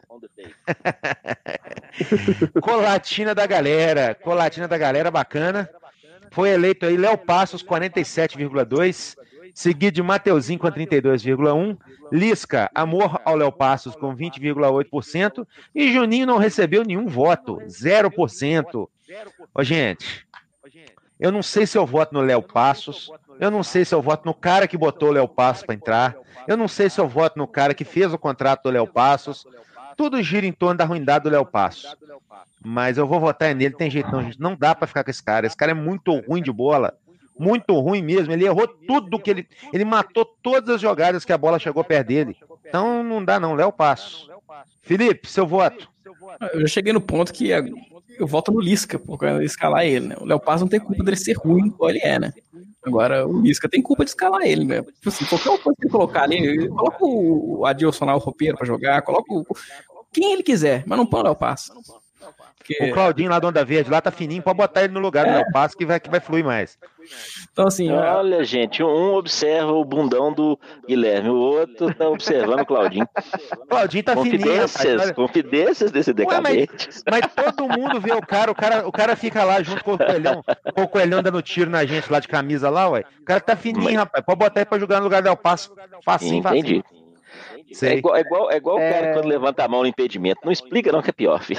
Colatina da galera, bacana. Foi eleito aí Léo Passos, 47,2%. Seguido de Mateuzinho com 32,1%. Lisca, amor ao Léo Passos com 20,8%. E Juninho não recebeu nenhum voto, 0%. Ô, gente, eu não sei se eu voto no Léo Passos. Eu não sei se eu voto no cara que botou o Léo Passos para entrar. Eu não sei se eu voto no cara que fez o contrato do Léo Passos. Tudo gira em torno da ruindade do Léo Passos. Mas eu vou votar nele, tem jeito não, gente. Não dá pra ficar com esse cara. Esse cara é muito ruim de bola. Muito ruim mesmo. Ele errou tudo que ele matou todas as jogadas que a bola chegou perto dele. Então não dá não, Léo Passos. Felipe, seu voto. Eu já cheguei no ponto que eu voto no Lisca, porque eu escalar ele, né? O Léo Passos não tem culpa dele ser ruim igual ele é, né? Agora, o Lisca tem culpa de escalar ele, né? Tipo assim, qualquer coisa que ele colocar ali, coloca o Adilson lá, o roupeiro pra jogar, coloca quem ele quiser, mas não põe o Léo Passos. Porque... O Claudinho lá do Onda Verde lá tá fininho, pode botar ele no lugar do Léo Passos que vai fluir mais. Então, assim, olha, gente, um observa o bundão do Guilherme, o outro tá observando o Claudinho. Claudinho tá fininho, rapaz. Confidências desse decadente. Mas todo mundo vê o cara fica lá junto com o Coelhão dando tiro na gente lá de camisa lá, ué. O cara tá fininho, rapaz. Pode botar ele pra jogar no lugar do Léo Passos. Facinho, entendi. É igual o cara quando levanta a mão no impedimento. Não explica não que é pior, filho.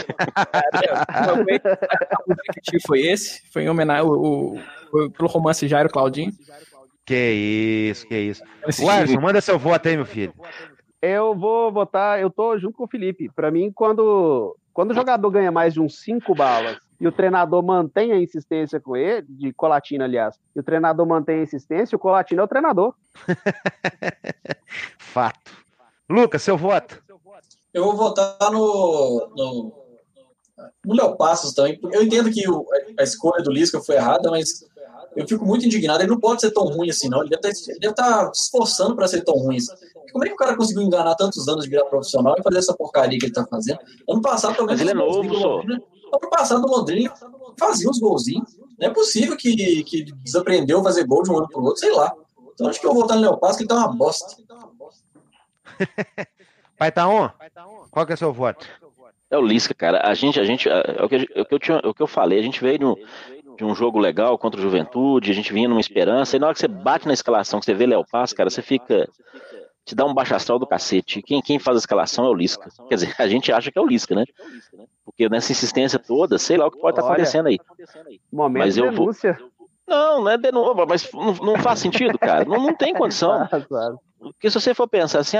O foi esse, foi em homenagem pelo romance Jairo Claudinho. Que isso. O Alisson, manda seu voto aí, meu filho. Eu vou votar, eu tô junto com o Felipe. Pra mim, quando o jogador ganha mais de uns 5 balas e o treinador mantém a insistência com ele, de Colatina, aliás, e o treinador mantém a insistência, o Colatina é o treinador. Fato. Lucas, seu voto. Eu vou votar no Léo Passos também. Eu entendo que a escolha do Lisca foi errada, mas eu fico muito indignado. Ele não pode ser tão ruim assim, não. Ele deve estar se esforçando para ser tão ruim assim. Como é que o cara conseguiu enganar tantos anos de virar profissional e fazer essa porcaria que ele está fazendo? Ano passado, pelo menos, ele é novo, só. Ano passado, o Londrina fazia uns golzinhos. Não é possível que desaprendeu a fazer gol de um ano para o outro, sei lá. Então acho que eu vou votar no Léo Passos, que ele tá uma bosta. Paitaon, qual que é o seu voto? É o Lisca, cara. A gente é o que eu falei, a gente veio de um jogo legal contra o Juventude, a gente vinha numa esperança, e na hora que você bate na escalação, que você vê Léo Passos, cara, você fica... te dá um baixo astral do cacete. Quem faz a escalação é o Lisca. Quer dizer, a gente acha que é o Lisca, né? Porque nessa insistência toda, sei lá o que pode estar acontecendo aí. Momento mas eu denúncia. Não é denúncia, mas não faz sentido, cara. Não tem condição. Claro. Porque se você for pensar assim,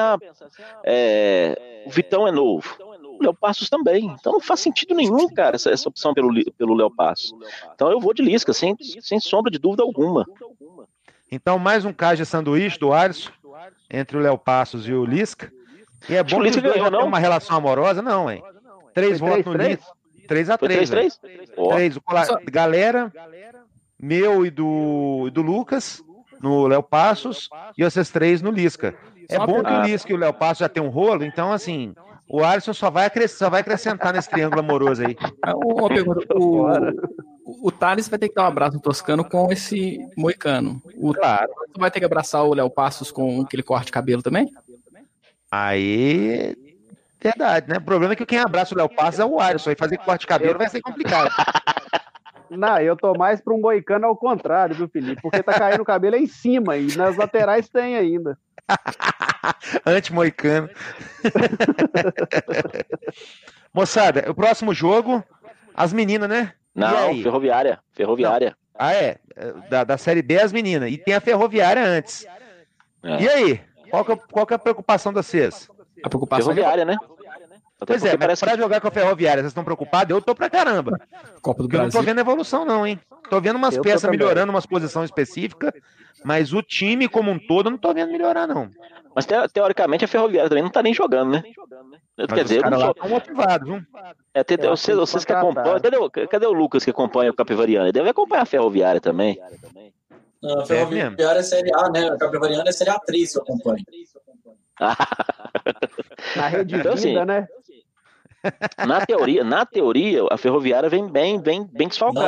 o Vitão é novo, o Léo Passos também. Então não faz sentido nenhum, cara, essa opção pelo Léo Passos. Então eu vou de Lisca, sem sombra de dúvida alguma. Então mais um caso de sanduíche do Alisson entre o Léo Passos e o Lisca. E é bom que os dois não tem uma relação amorosa, não, hein? 3 votos no Lisca. 3-3. 3. Galera, meu e do Lucas, no Léo Passos, e vocês 3 no Lisca. É bom que o Lisca e o Léo Passos já tem um rolo, então, assim, o Alisson só vai acrescentar nesse triângulo amoroso aí. Uma pergunta, o Thales vai ter que dar um abraço no Toscano com esse moicano. Claro. Você vai ter que abraçar o Léo Passos com aquele corte de cabelo também? Aí, verdade, né? O problema é que quem abraça o Léo Passos é o Alisson, e fazer corte de cabelo vai ser complicado. Não, eu tô mais para um moicano ao contrário, viu, Felipe? Porque tá caindo o cabelo em cima e nas laterais tem ainda. Anti-moicano. Moçada, o próximo jogo, as meninas, né? Não, Ferroviária. Não. É? Da Série B as meninas. E tem a Ferroviária antes. E aí? Qual que é a preocupação de vocês? A preocupação Ferroviária, né? Pois é, mas pra jogar com a Ferroviária, vocês estão preocupados? Eu tô pra caramba. Copa do Brasil. Eu não tô vendo evolução não, hein? Tô vendo umas peças melhorando, umas posições específicas, mas o time como um todo eu não tô vendo melhorar, não. Mas teoricamente a Ferroviária também não tá nem jogando, né? Quer dizer, os caras lá estão motivados, viu? Vocês que acompanham... Cadê o Lucas que acompanha o Capivariano? Ele deve acompanhar a Ferroviária também. Não, a Ferroviária é Série A, né? A Capivariana é Série A3 que eu acompanho. Na Rede Vida, assim, né? Na teoria, a Ferroviária vem bem desfalcada.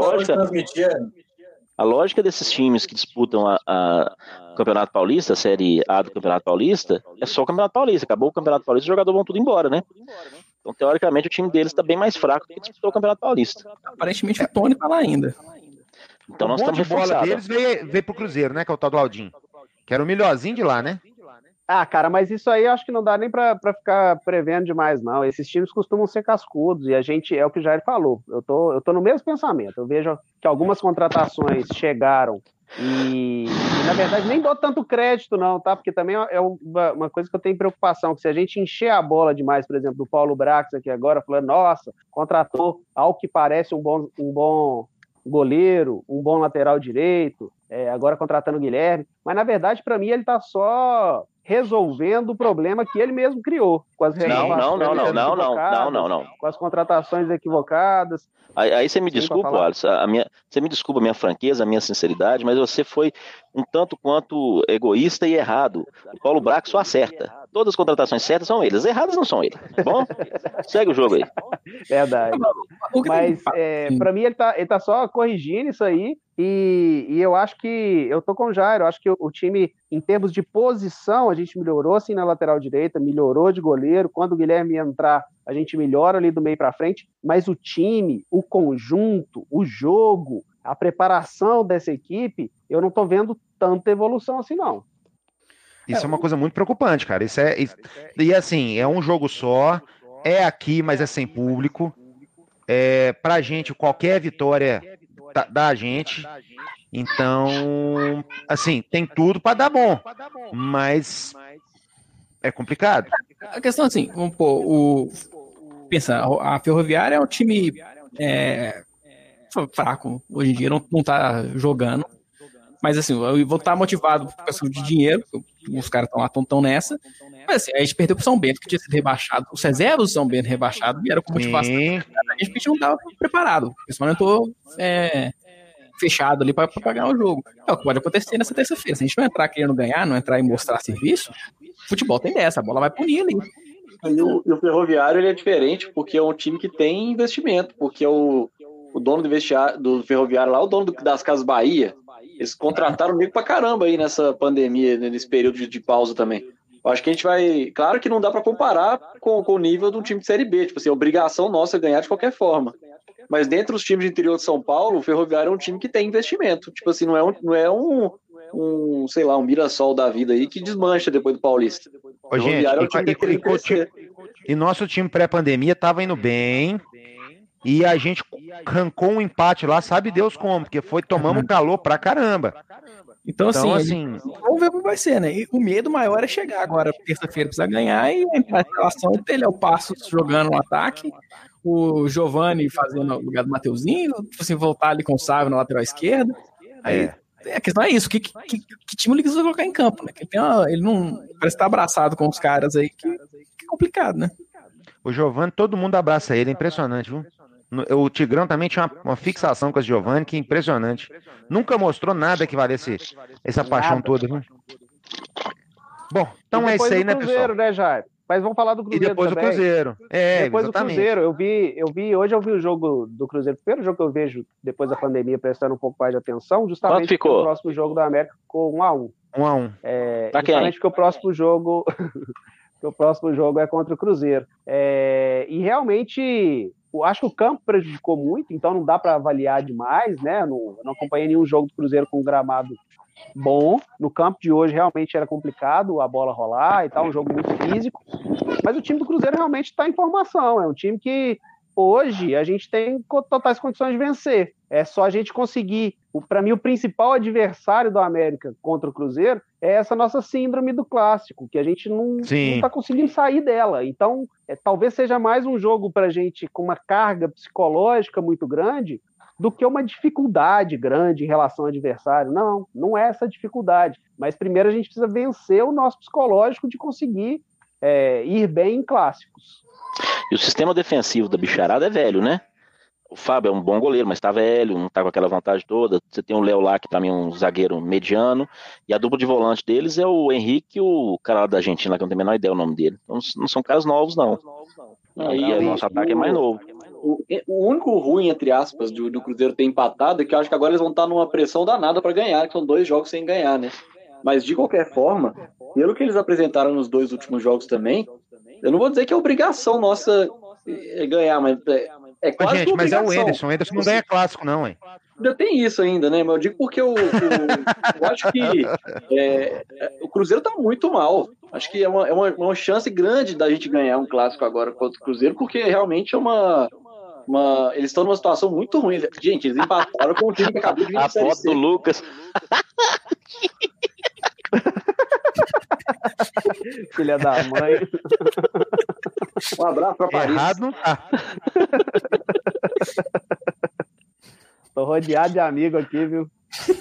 A lógica desses times que disputam o Campeonato Paulista, a Série A do Campeonato Paulista, é só o Campeonato Paulista. Acabou o Campeonato Paulista, os jogadores vão tudo embora, né? Então, teoricamente, o time deles está bem mais fraco do que disputou o Campeonato Paulista. Aparentemente, o Tony tá lá ainda. Então, nós estamos reforçados. A bola deles veio pro Cruzeiro, né? Que é o tal do Aldinho. Que era o melhorzinho de lá, né? Ah, cara, mas isso aí eu acho que não dá nem pra ficar prevendo demais, não. Esses times costumam ser cascudos e a gente, é o que o Jair falou, eu tô no mesmo pensamento. Eu vejo que algumas contratações chegaram e na verdade, nem dou tanto crédito, não, tá? Porque também é uma coisa que eu tenho preocupação, que se a gente encher a bola demais, por exemplo, do Paulo Brax aqui agora, falando, nossa, contratou ao que parece um bom goleiro, um bom lateral direito, agora contratando o Guilherme, mas na verdade, para mim, ele tá só resolvendo o problema que ele mesmo criou, com as renovações equivocadas, com as contratações equivocadas. Aí você me desculpa, Alisson, você me desculpa a minha franqueza, a minha sinceridade, mas você foi um tanto quanto egoísta e errado. O Paulo Brax só acerta. Todas as contratações certas são eles, as erradas não são ele. Bom, segue o jogo aí. Verdade. Mas, para mim, ele tá só corrigindo isso aí, e eu acho que, eu tô com o Jair, eu acho que o time, em termos de posição, a gente melhorou assim na lateral direita, melhorou de goleiro, quando o Guilherme entrar, a gente melhora ali do meio para frente, mas o time, o conjunto, o jogo, a preparação dessa equipe, eu não tô vendo tanta evolução assim, não. Isso é uma coisa muito preocupante, cara. E assim, é um jogo só, é aqui, mas é sem público. Pra gente, qualquer vitória da gente. Então, assim, tem tudo para dar bom, mas é complicado. A questão assim, vamos pôr, pensa, a Ferroviária é um time fraco hoje em dia, não tá jogando. Mas assim, eu vou estar motivado por questão de dinheiro, os caras estão nessa. Mas assim, a gente perdeu pro São Bento, que tinha sido rebaixado. Os reservas do São Bento rebaixado vieram com motivação. A gente não estava preparado. O pessoal não entrou fechado ali para ganhar o jogo. É o que pode acontecer nessa terça-feira. Se a gente não entrar querendo ganhar, não entrar e mostrar serviço, futebol tem dessa, a bola vai punir ali. E o Ferroviário ele é diferente porque é um time que tem investimento, porque o dono do Ferroviário lá, o dono das Casas Bahia, eles contrataram nego pra caramba aí nessa pandemia, nesse período de pausa também. Eu acho que a gente vai... Claro que não dá pra comparar com o nível de um time de Série B, tipo assim, a obrigação nossa é ganhar de qualquer forma. Mas dentre os times do interior de São Paulo, o Ferroviário é um time que tem investimento. Tipo assim, não é um sei lá, um Mirassol da vida aí que desmancha depois do Paulista. Ô, gente, e nosso time pré-pandemia tava indo bem... E a gente arrancou um empate lá, sabe Deus como, porque tomamos calor pra caramba. Então assim, vamos ver como vai ser, né? E o medo maior é chegar agora, terça-feira precisa ganhar e entrar em relação dele, é o Passos jogando no ataque, o Giovani fazendo o lugar do Mateuzinho, assim, voltar ali com o Sávio na lateral esquerda. Aí a questão é isso, que time ele quis colocar em campo, né? Ele não parece estar abraçado com os caras aí, que é complicado, né? O Giovani, todo mundo abraça ele, é impressionante, viu? O Tigrão também tinha uma fixação com esse Giovani, que é impressionante. Nunca mostrou nada que valesse essa paixão toda, viu? Bom, então é isso aí, né, pessoal? Cruzeiro, né, Jair? Mas vamos falar do Cruzeiro também. E depois também. do Cruzeiro. Depois exatamente. do Cruzeiro, hoje eu vi o jogo do Cruzeiro, o primeiro jogo que eu vejo depois da pandemia, prestando um pouco mais de atenção, justamente porque o próximo jogo da América ficou 1-1. 1-1. Justamente porque o próximo jogo... que o próximo jogo é contra o Cruzeiro. E realmente, eu acho que o campo prejudicou muito, então não dá para avaliar demais, né? Não acompanhei nenhum jogo do Cruzeiro com um gramado bom. No campo de hoje realmente era complicado a bola rolar e tal, um jogo muito físico. Mas o time do Cruzeiro realmente está em formação. É um time que hoje a gente tem totais condições de vencer. É só a gente conseguir. Para mim, o principal adversário do América contra o Cruzeiro é essa nossa síndrome do clássico, que a gente não está conseguindo sair dela. Então, talvez seja mais um jogo para a gente com uma carga psicológica muito grande do que uma dificuldade grande em relação ao adversário. Não é essa dificuldade. Mas primeiro a gente precisa vencer o nosso psicológico de conseguir ir bem em clássicos. E o sistema defensivo da bicharada é velho, né? O Fábio é um bom goleiro, mas tá velho, não tá com aquela vantagem toda. Você tem o Léo lá, que pra mim é um zagueiro mediano, e a dupla de volante deles é o Henrique e o cara lá da Argentina, lá que eu não tenho a menor ideia o nome dele. Então não são caras novos, não. Aí o nosso ataque é mais novo. O único ruim, entre aspas, do Cruzeiro ter empatado é que eu acho que agora eles vão estar numa pressão danada pra ganhar, que são 2 jogos sem ganhar, né? Mas de qualquer forma, pelo que eles apresentaram nos 2 últimos jogos também, eu não vou dizer que é obrigação nossa ganhar, mas É quase gente, mas é o Anderson. O Anderson não ganha Você- clássico, não, hein? Ainda tem isso ainda, né? Mas eu digo porque eu acho que o Cruzeiro tá muito mal. Acho que é uma chance grande da gente ganhar um clássico agora contra o Cruzeiro, porque realmente é eles estão numa situação muito ruim. Gente, eles empataram com o time que acabou de vir A de Série foto C. do Lucas. Filha da mãe. Um abraço pra Paris. Errado não tá. Tô rodeado de amigo aqui, viu?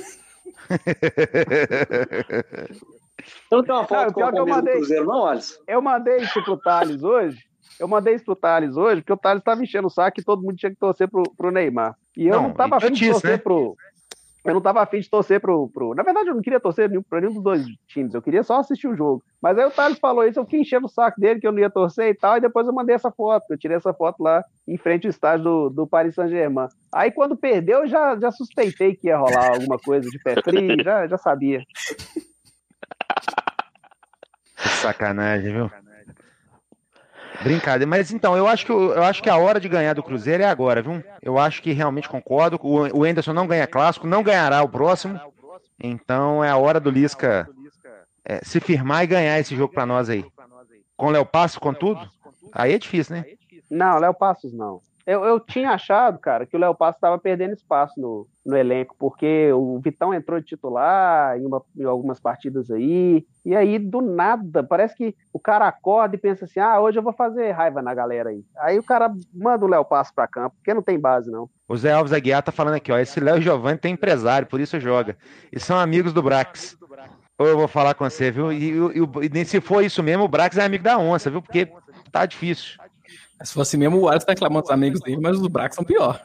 Você não tem uma foto Não, com a pior que eu camisa do mandei. Cruzeiro, não, Alisson? Eu mandei isso pro Thales hoje. Porque o Thales tava enchendo o saco e todo mundo tinha que torcer pro Neymar. E eu não tava afim de idiotice, torcer né? Eu não tava afim de torcer pro. Na verdade, eu não queria torcer pra nenhum dos dois times. Eu queria só assistir o jogo. Mas aí o Thales falou isso, eu fiquei enchendo o saco dele, que eu não ia torcer e tal. E depois eu mandei essa foto. Eu tirei essa foto lá em frente ao estádio do Paris Saint-Germain. Aí quando perdeu, eu já suspeitei que ia rolar alguma coisa de pé frio. Já sabia. Que sacanagem, viu? Brincadeira. Mas então, eu acho que a hora de ganhar do Cruzeiro é agora, viu? Eu acho que realmente concordo. O Anderson não ganha clássico, não ganhará o próximo. Então é a hora do Lisca se firmar e ganhar esse jogo pra nós aí. Com o Léo Passos, com tudo? Aí é difícil, né? Não, Léo Passos não. Eu tinha achado, cara, que o Léo Passos estava perdendo espaço no elenco, porque o Vitão entrou de titular em algumas partidas aí, e aí, do nada, parece que o cara acorda e pensa assim, hoje eu vou fazer raiva na galera aí. Aí o cara manda o Léo Passos pra campo, porque não tem base, não. O Zé Alves Aguiar tá falando aqui, ó, esse Léo Giovanni tem empresário, por isso joga. E são amigos do Brax. Ou eu vou falar com você, viu? E se for isso mesmo, o Brax é amigo da onça, viu? Porque tá difícil. Se fosse mesmo, o Alisson tá reclamando dos amigos dele, mas os do Brax são pior.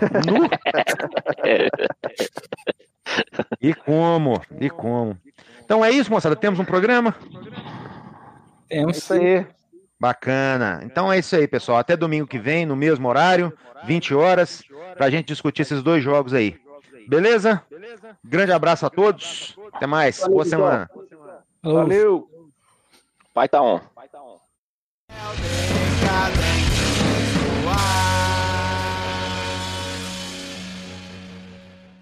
E como? Então é isso, moçada. Temos um programa? Temos. Isso aí. Bacana. Então é isso aí, pessoal. Até domingo que vem, no mesmo horário, 20 horas, pra gente discutir esses dois jogos aí. Beleza? Grande abraço a todos. Até mais. Valeu, Boa semana. Valeu. Pai tá on. Cadê?